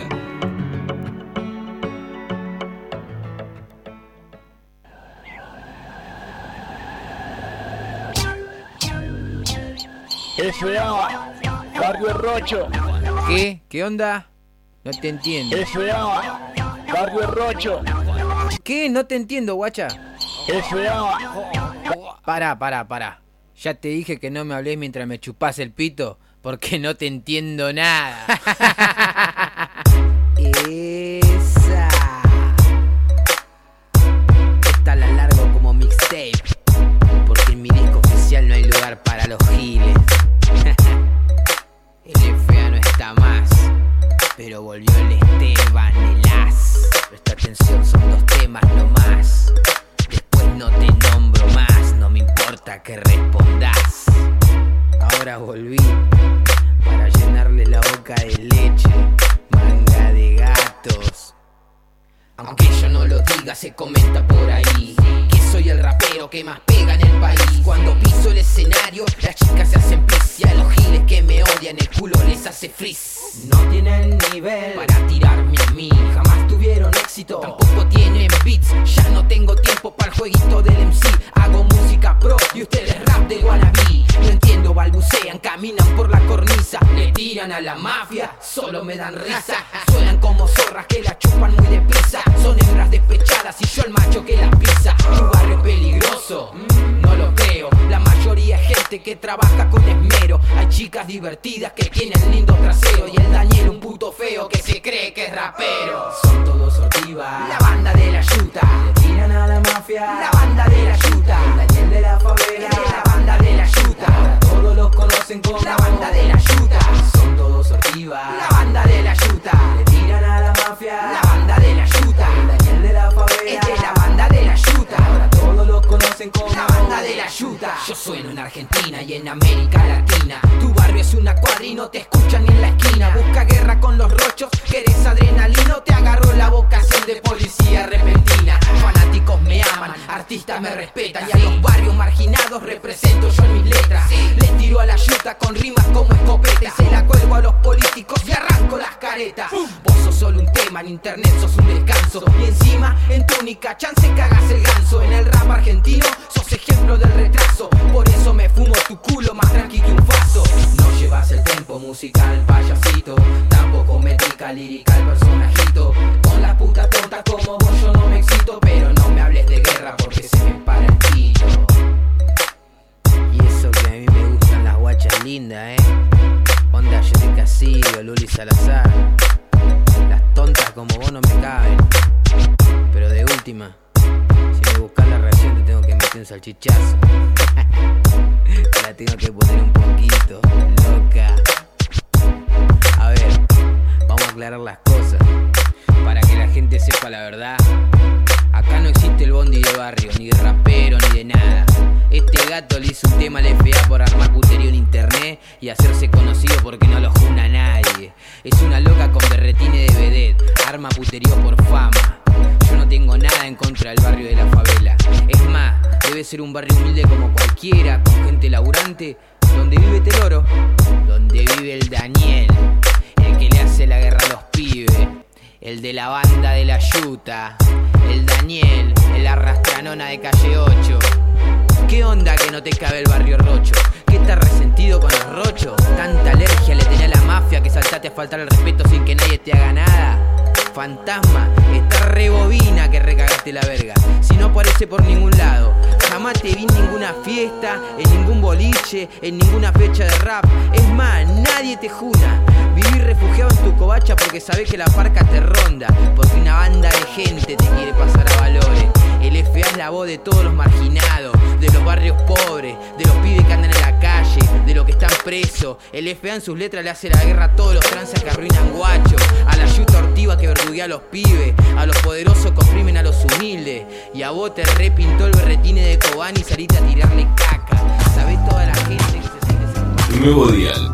Speaker 24: FA, Barrio Rocho.
Speaker 25: ¿Qué? ¿Qué onda? No te entiendo.
Speaker 24: FA, Barrio Rocho.
Speaker 25: ¿Qué? No te entiendo, guacha.
Speaker 24: FA.
Speaker 25: Pará. Ya te dije que no me hables mientras me chupás el pito, porque no te entiendo nada. Esa. Esta la largo como mixtape, porque en mi disco oficial no hay lugar para los giles. El FA no está más, pero volvió el Esteban, el As. Presta atención, son 2 temas nomás. Después no te nombro más, no me importa que respondas. Ahora volví para llenarle la boca de leche, manga de gatos. Aunque yo no lo diga, se comenta por ahí que soy el rapero que más pega en el país. Cuando piso el escenario, las chicas se hacen pis, y a los giles que me odian el culo les hace frizz. No tienen nivel para tirarme a mí, jamás tuvieron éxito, tampoco tienen beats. Ya no tengo tiempo para el jueguito del MC. Hago música pro y ustedes rap de wannabe. No entiendo, balbucean, caminan por la cornisa. Le tiran a la mafia, solo me dan risa. Suenan como zorras que la chupan muy deprisa. Son hembras despechadas y yo el macho que la pisa. Tu barrio es peligroso, no lo creo. La mayoría es gente que trabaja con esmero. Hay chicas divertidas que tienen lindo trasero. Y el Daniel un puto feo que se cree que es rapero. Son todos Ortiva, la banda de la yuta. Le tiran a la mafia, la banda de la yuta. El Daniel de la favela, la banda de la yuta. Ahora todos los conocen como la banda de la yuta. Son todos Ortiva, la banda de la yuta. Le tiran a la mafia, la banda de la yuta. El Daniel de la favela, es la banda de la yuta. Ahora todos los conocen como la banda de la yuta. Yo sueno en Argentina y en América Latina. Tu barrio es una cuadra y no te escuchan ni en la esquina. Busca guerra con los rochos, que eres adrenalino. Te agarró la vocación de policía repentina. Fanáticos me aman, artistas me respetan. Y a los barrios marginados represento yo en mis letras. Les tiro a la yuta con rimas como escopeta. Y se la cuelgo a los políticos y arranco las caretas. Vos sos solo un tema, en internet sos un descanso. Y encima, en tu única chance cagas el ganso. En el rap argentino sos ejemplo del retraso. Por eso me fumo tu culo más tranqui que un faso. No llevas el tempo musical, payasito. Tampoco métrica lírica el personajito. Con la puta tonta como vos yo no me excito. Pero no me hables de guerra porque se me para el pito. Y eso que a mí me gustan las guachas lindas, Onda Jessy Casillo, Luli Salazar. Las tontas como vos no me caben. Pero de última, si me buscas la reacción te tengo que meter un salchichazo. Te la tengo que poner un poquito, loca. A ver, vamos a aclarar las cosas para que la gente sepa la verdad. Acá no existe el bondi de barrio, ni de rapero, ni de nada. Este gato le hizo un tema al FA por armar puterío en internet y hacerse conocido porque no lo juna nadie. Es una loca con berretines de vedette, arma puterío por fama. Yo no tengo nada en contra del barrio de la favela. Es más, debe ser un barrio humilde como cualquiera, con gente laburante, donde vive Teloro, donde vive el Daniel, el que le hace la guerra a los pibes, el de la banda de la yuta, el Daniel, el arrastranona de calle 8. ¿Qué onda que no te cabe el barrio rocho? ¿Qué estás resentido con los rochos? Tanta alergia le tenía a la mafia que saltaste a faltar el respeto sin que nadie te haga nada. Fantasma, está re bobina que recagaste la verga. Si no aparece por ningún lado. Jamás te vi en ninguna fiesta, en ningún boliche, en ninguna fecha de rap. Es más, nadie te juna. Viví refugiado en tu covacha porque sabés que la parca te ronda. Porque una banda de gente te quiere pasar a valores. El FA es la voz de todos los marginados, de los barrios pobres, de los pibes que andan en la calle, de los que están presos. El FA en sus letras le hace la guerra a todos los tranzas que arruinan guachos, a la yuta ortiva que verduguea a los pibes, a los poderosos que oprimen a los humildes. Y a vos te repintó el berretine de Cobán y saliste a tirarle caca. ¿Sabés toda la gente que se siente?
Speaker 1: Nuevo dial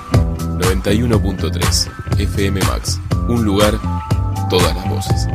Speaker 1: 91.3 FM Max. Un lugar, todas las voces.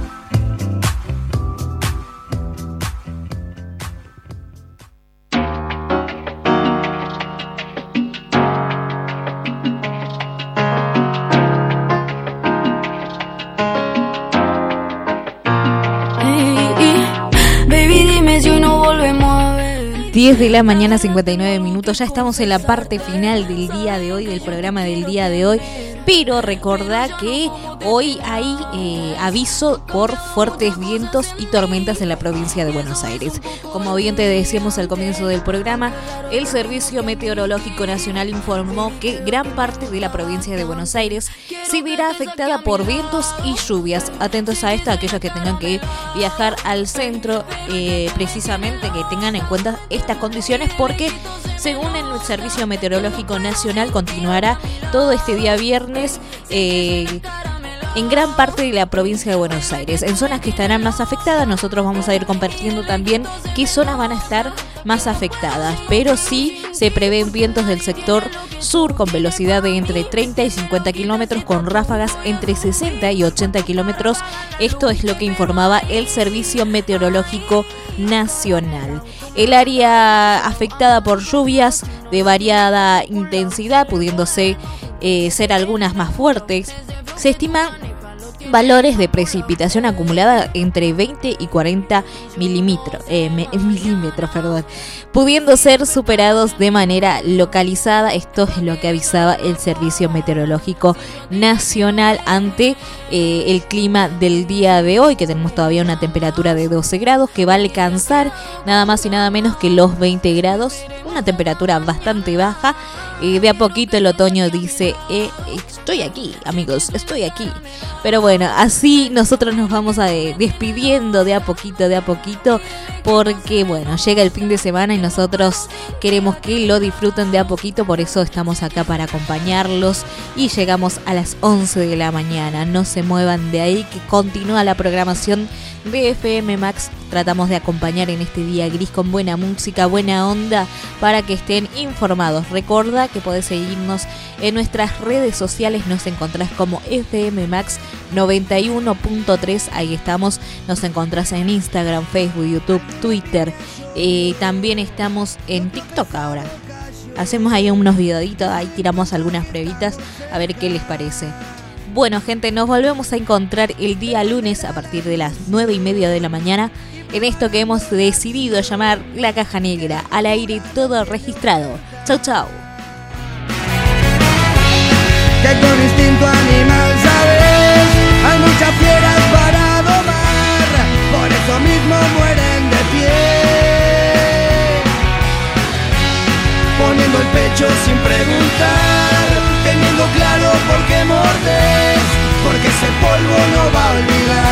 Speaker 11: Baby, dime si hoy no volvemos a ver.
Speaker 3: 10 de la mañana, 59 minutos. Ya estamos en la parte final del día de hoy, del programa del día de hoy. Pero recordá que hoy hay aviso por fuertes vientos y tormentas en la provincia de Buenos Aires. Como bien te decíamos al comienzo del programa, el Servicio Meteorológico Nacional informó que gran parte de la provincia de Buenos Aires se verá afectada por vientos y lluvias. Atentos a esto, aquellos que tengan que viajar al centro, precisamente que tengan en cuenta estas condiciones, porque según el Servicio Meteorológico Nacional continuará todo este día viernes en gran parte de la provincia de Buenos Aires. En zonas que estarán más afectadas, nosotros vamos a ir compartiendo también qué zonas van a estar más afectadas, pero sí se prevén vientos del sector sur con velocidad de entre 30 y 50 kilómetros, con ráfagas entre 60 y 80 kilómetros. Esto es lo que informaba el Servicio Meteorológico Nacional. El área afectada por lluvias de variada intensidad, pudiéndose ser algunas más fuertes, se estima valores de precipitación acumulada entre 20 y 40 milímetros, pudiendo ser superados de manera localizada. Esto es lo que avisaba el Servicio Meteorológico Nacional ante el clima del día de hoy, que tenemos todavía una temperatura de 12 grados, que va a alcanzar nada más y nada menos que los 20 grados, una temperatura bastante baja. De a poquito el otoño dice, estoy aquí, amigos, estoy aquí. Pero bueno, así nosotros nos vamos despidiendo de a poquito, porque bueno, llega el fin de semana y nosotros queremos que lo disfruten de a poquito, por eso estamos acá para acompañarlos y llegamos a las 11 de la mañana. No se muevan de ahí, que continúa la programación de FM Max. Tratamos de acompañar en este día gris con buena música, buena onda, para que estén informados. Recuerda que podés seguirnos en nuestras redes sociales, nos encontrás como FM Max 91.3, ahí estamos, nos encontrás en Instagram, Facebook, YouTube, Twitter, también estamos en TikTok ahora. Hacemos ahí unos videitos, ahí tiramos algunas pruebitas, a ver qué les parece. Bueno, gente, nos volvemos a encontrar el día lunes a partir de las 9:30 de la mañana en esto que hemos decidido llamar La Caja Negra. Al aire, todo registrado. Chau, chau.
Speaker 4: Que con instinto animal, ¿sabes? Hay muchas fieras para domar, por eso mismo mueren de pie, poniendo el pecho sin preguntar, teniendo claro por qué mordes, porque ese polvo no va a olvidar.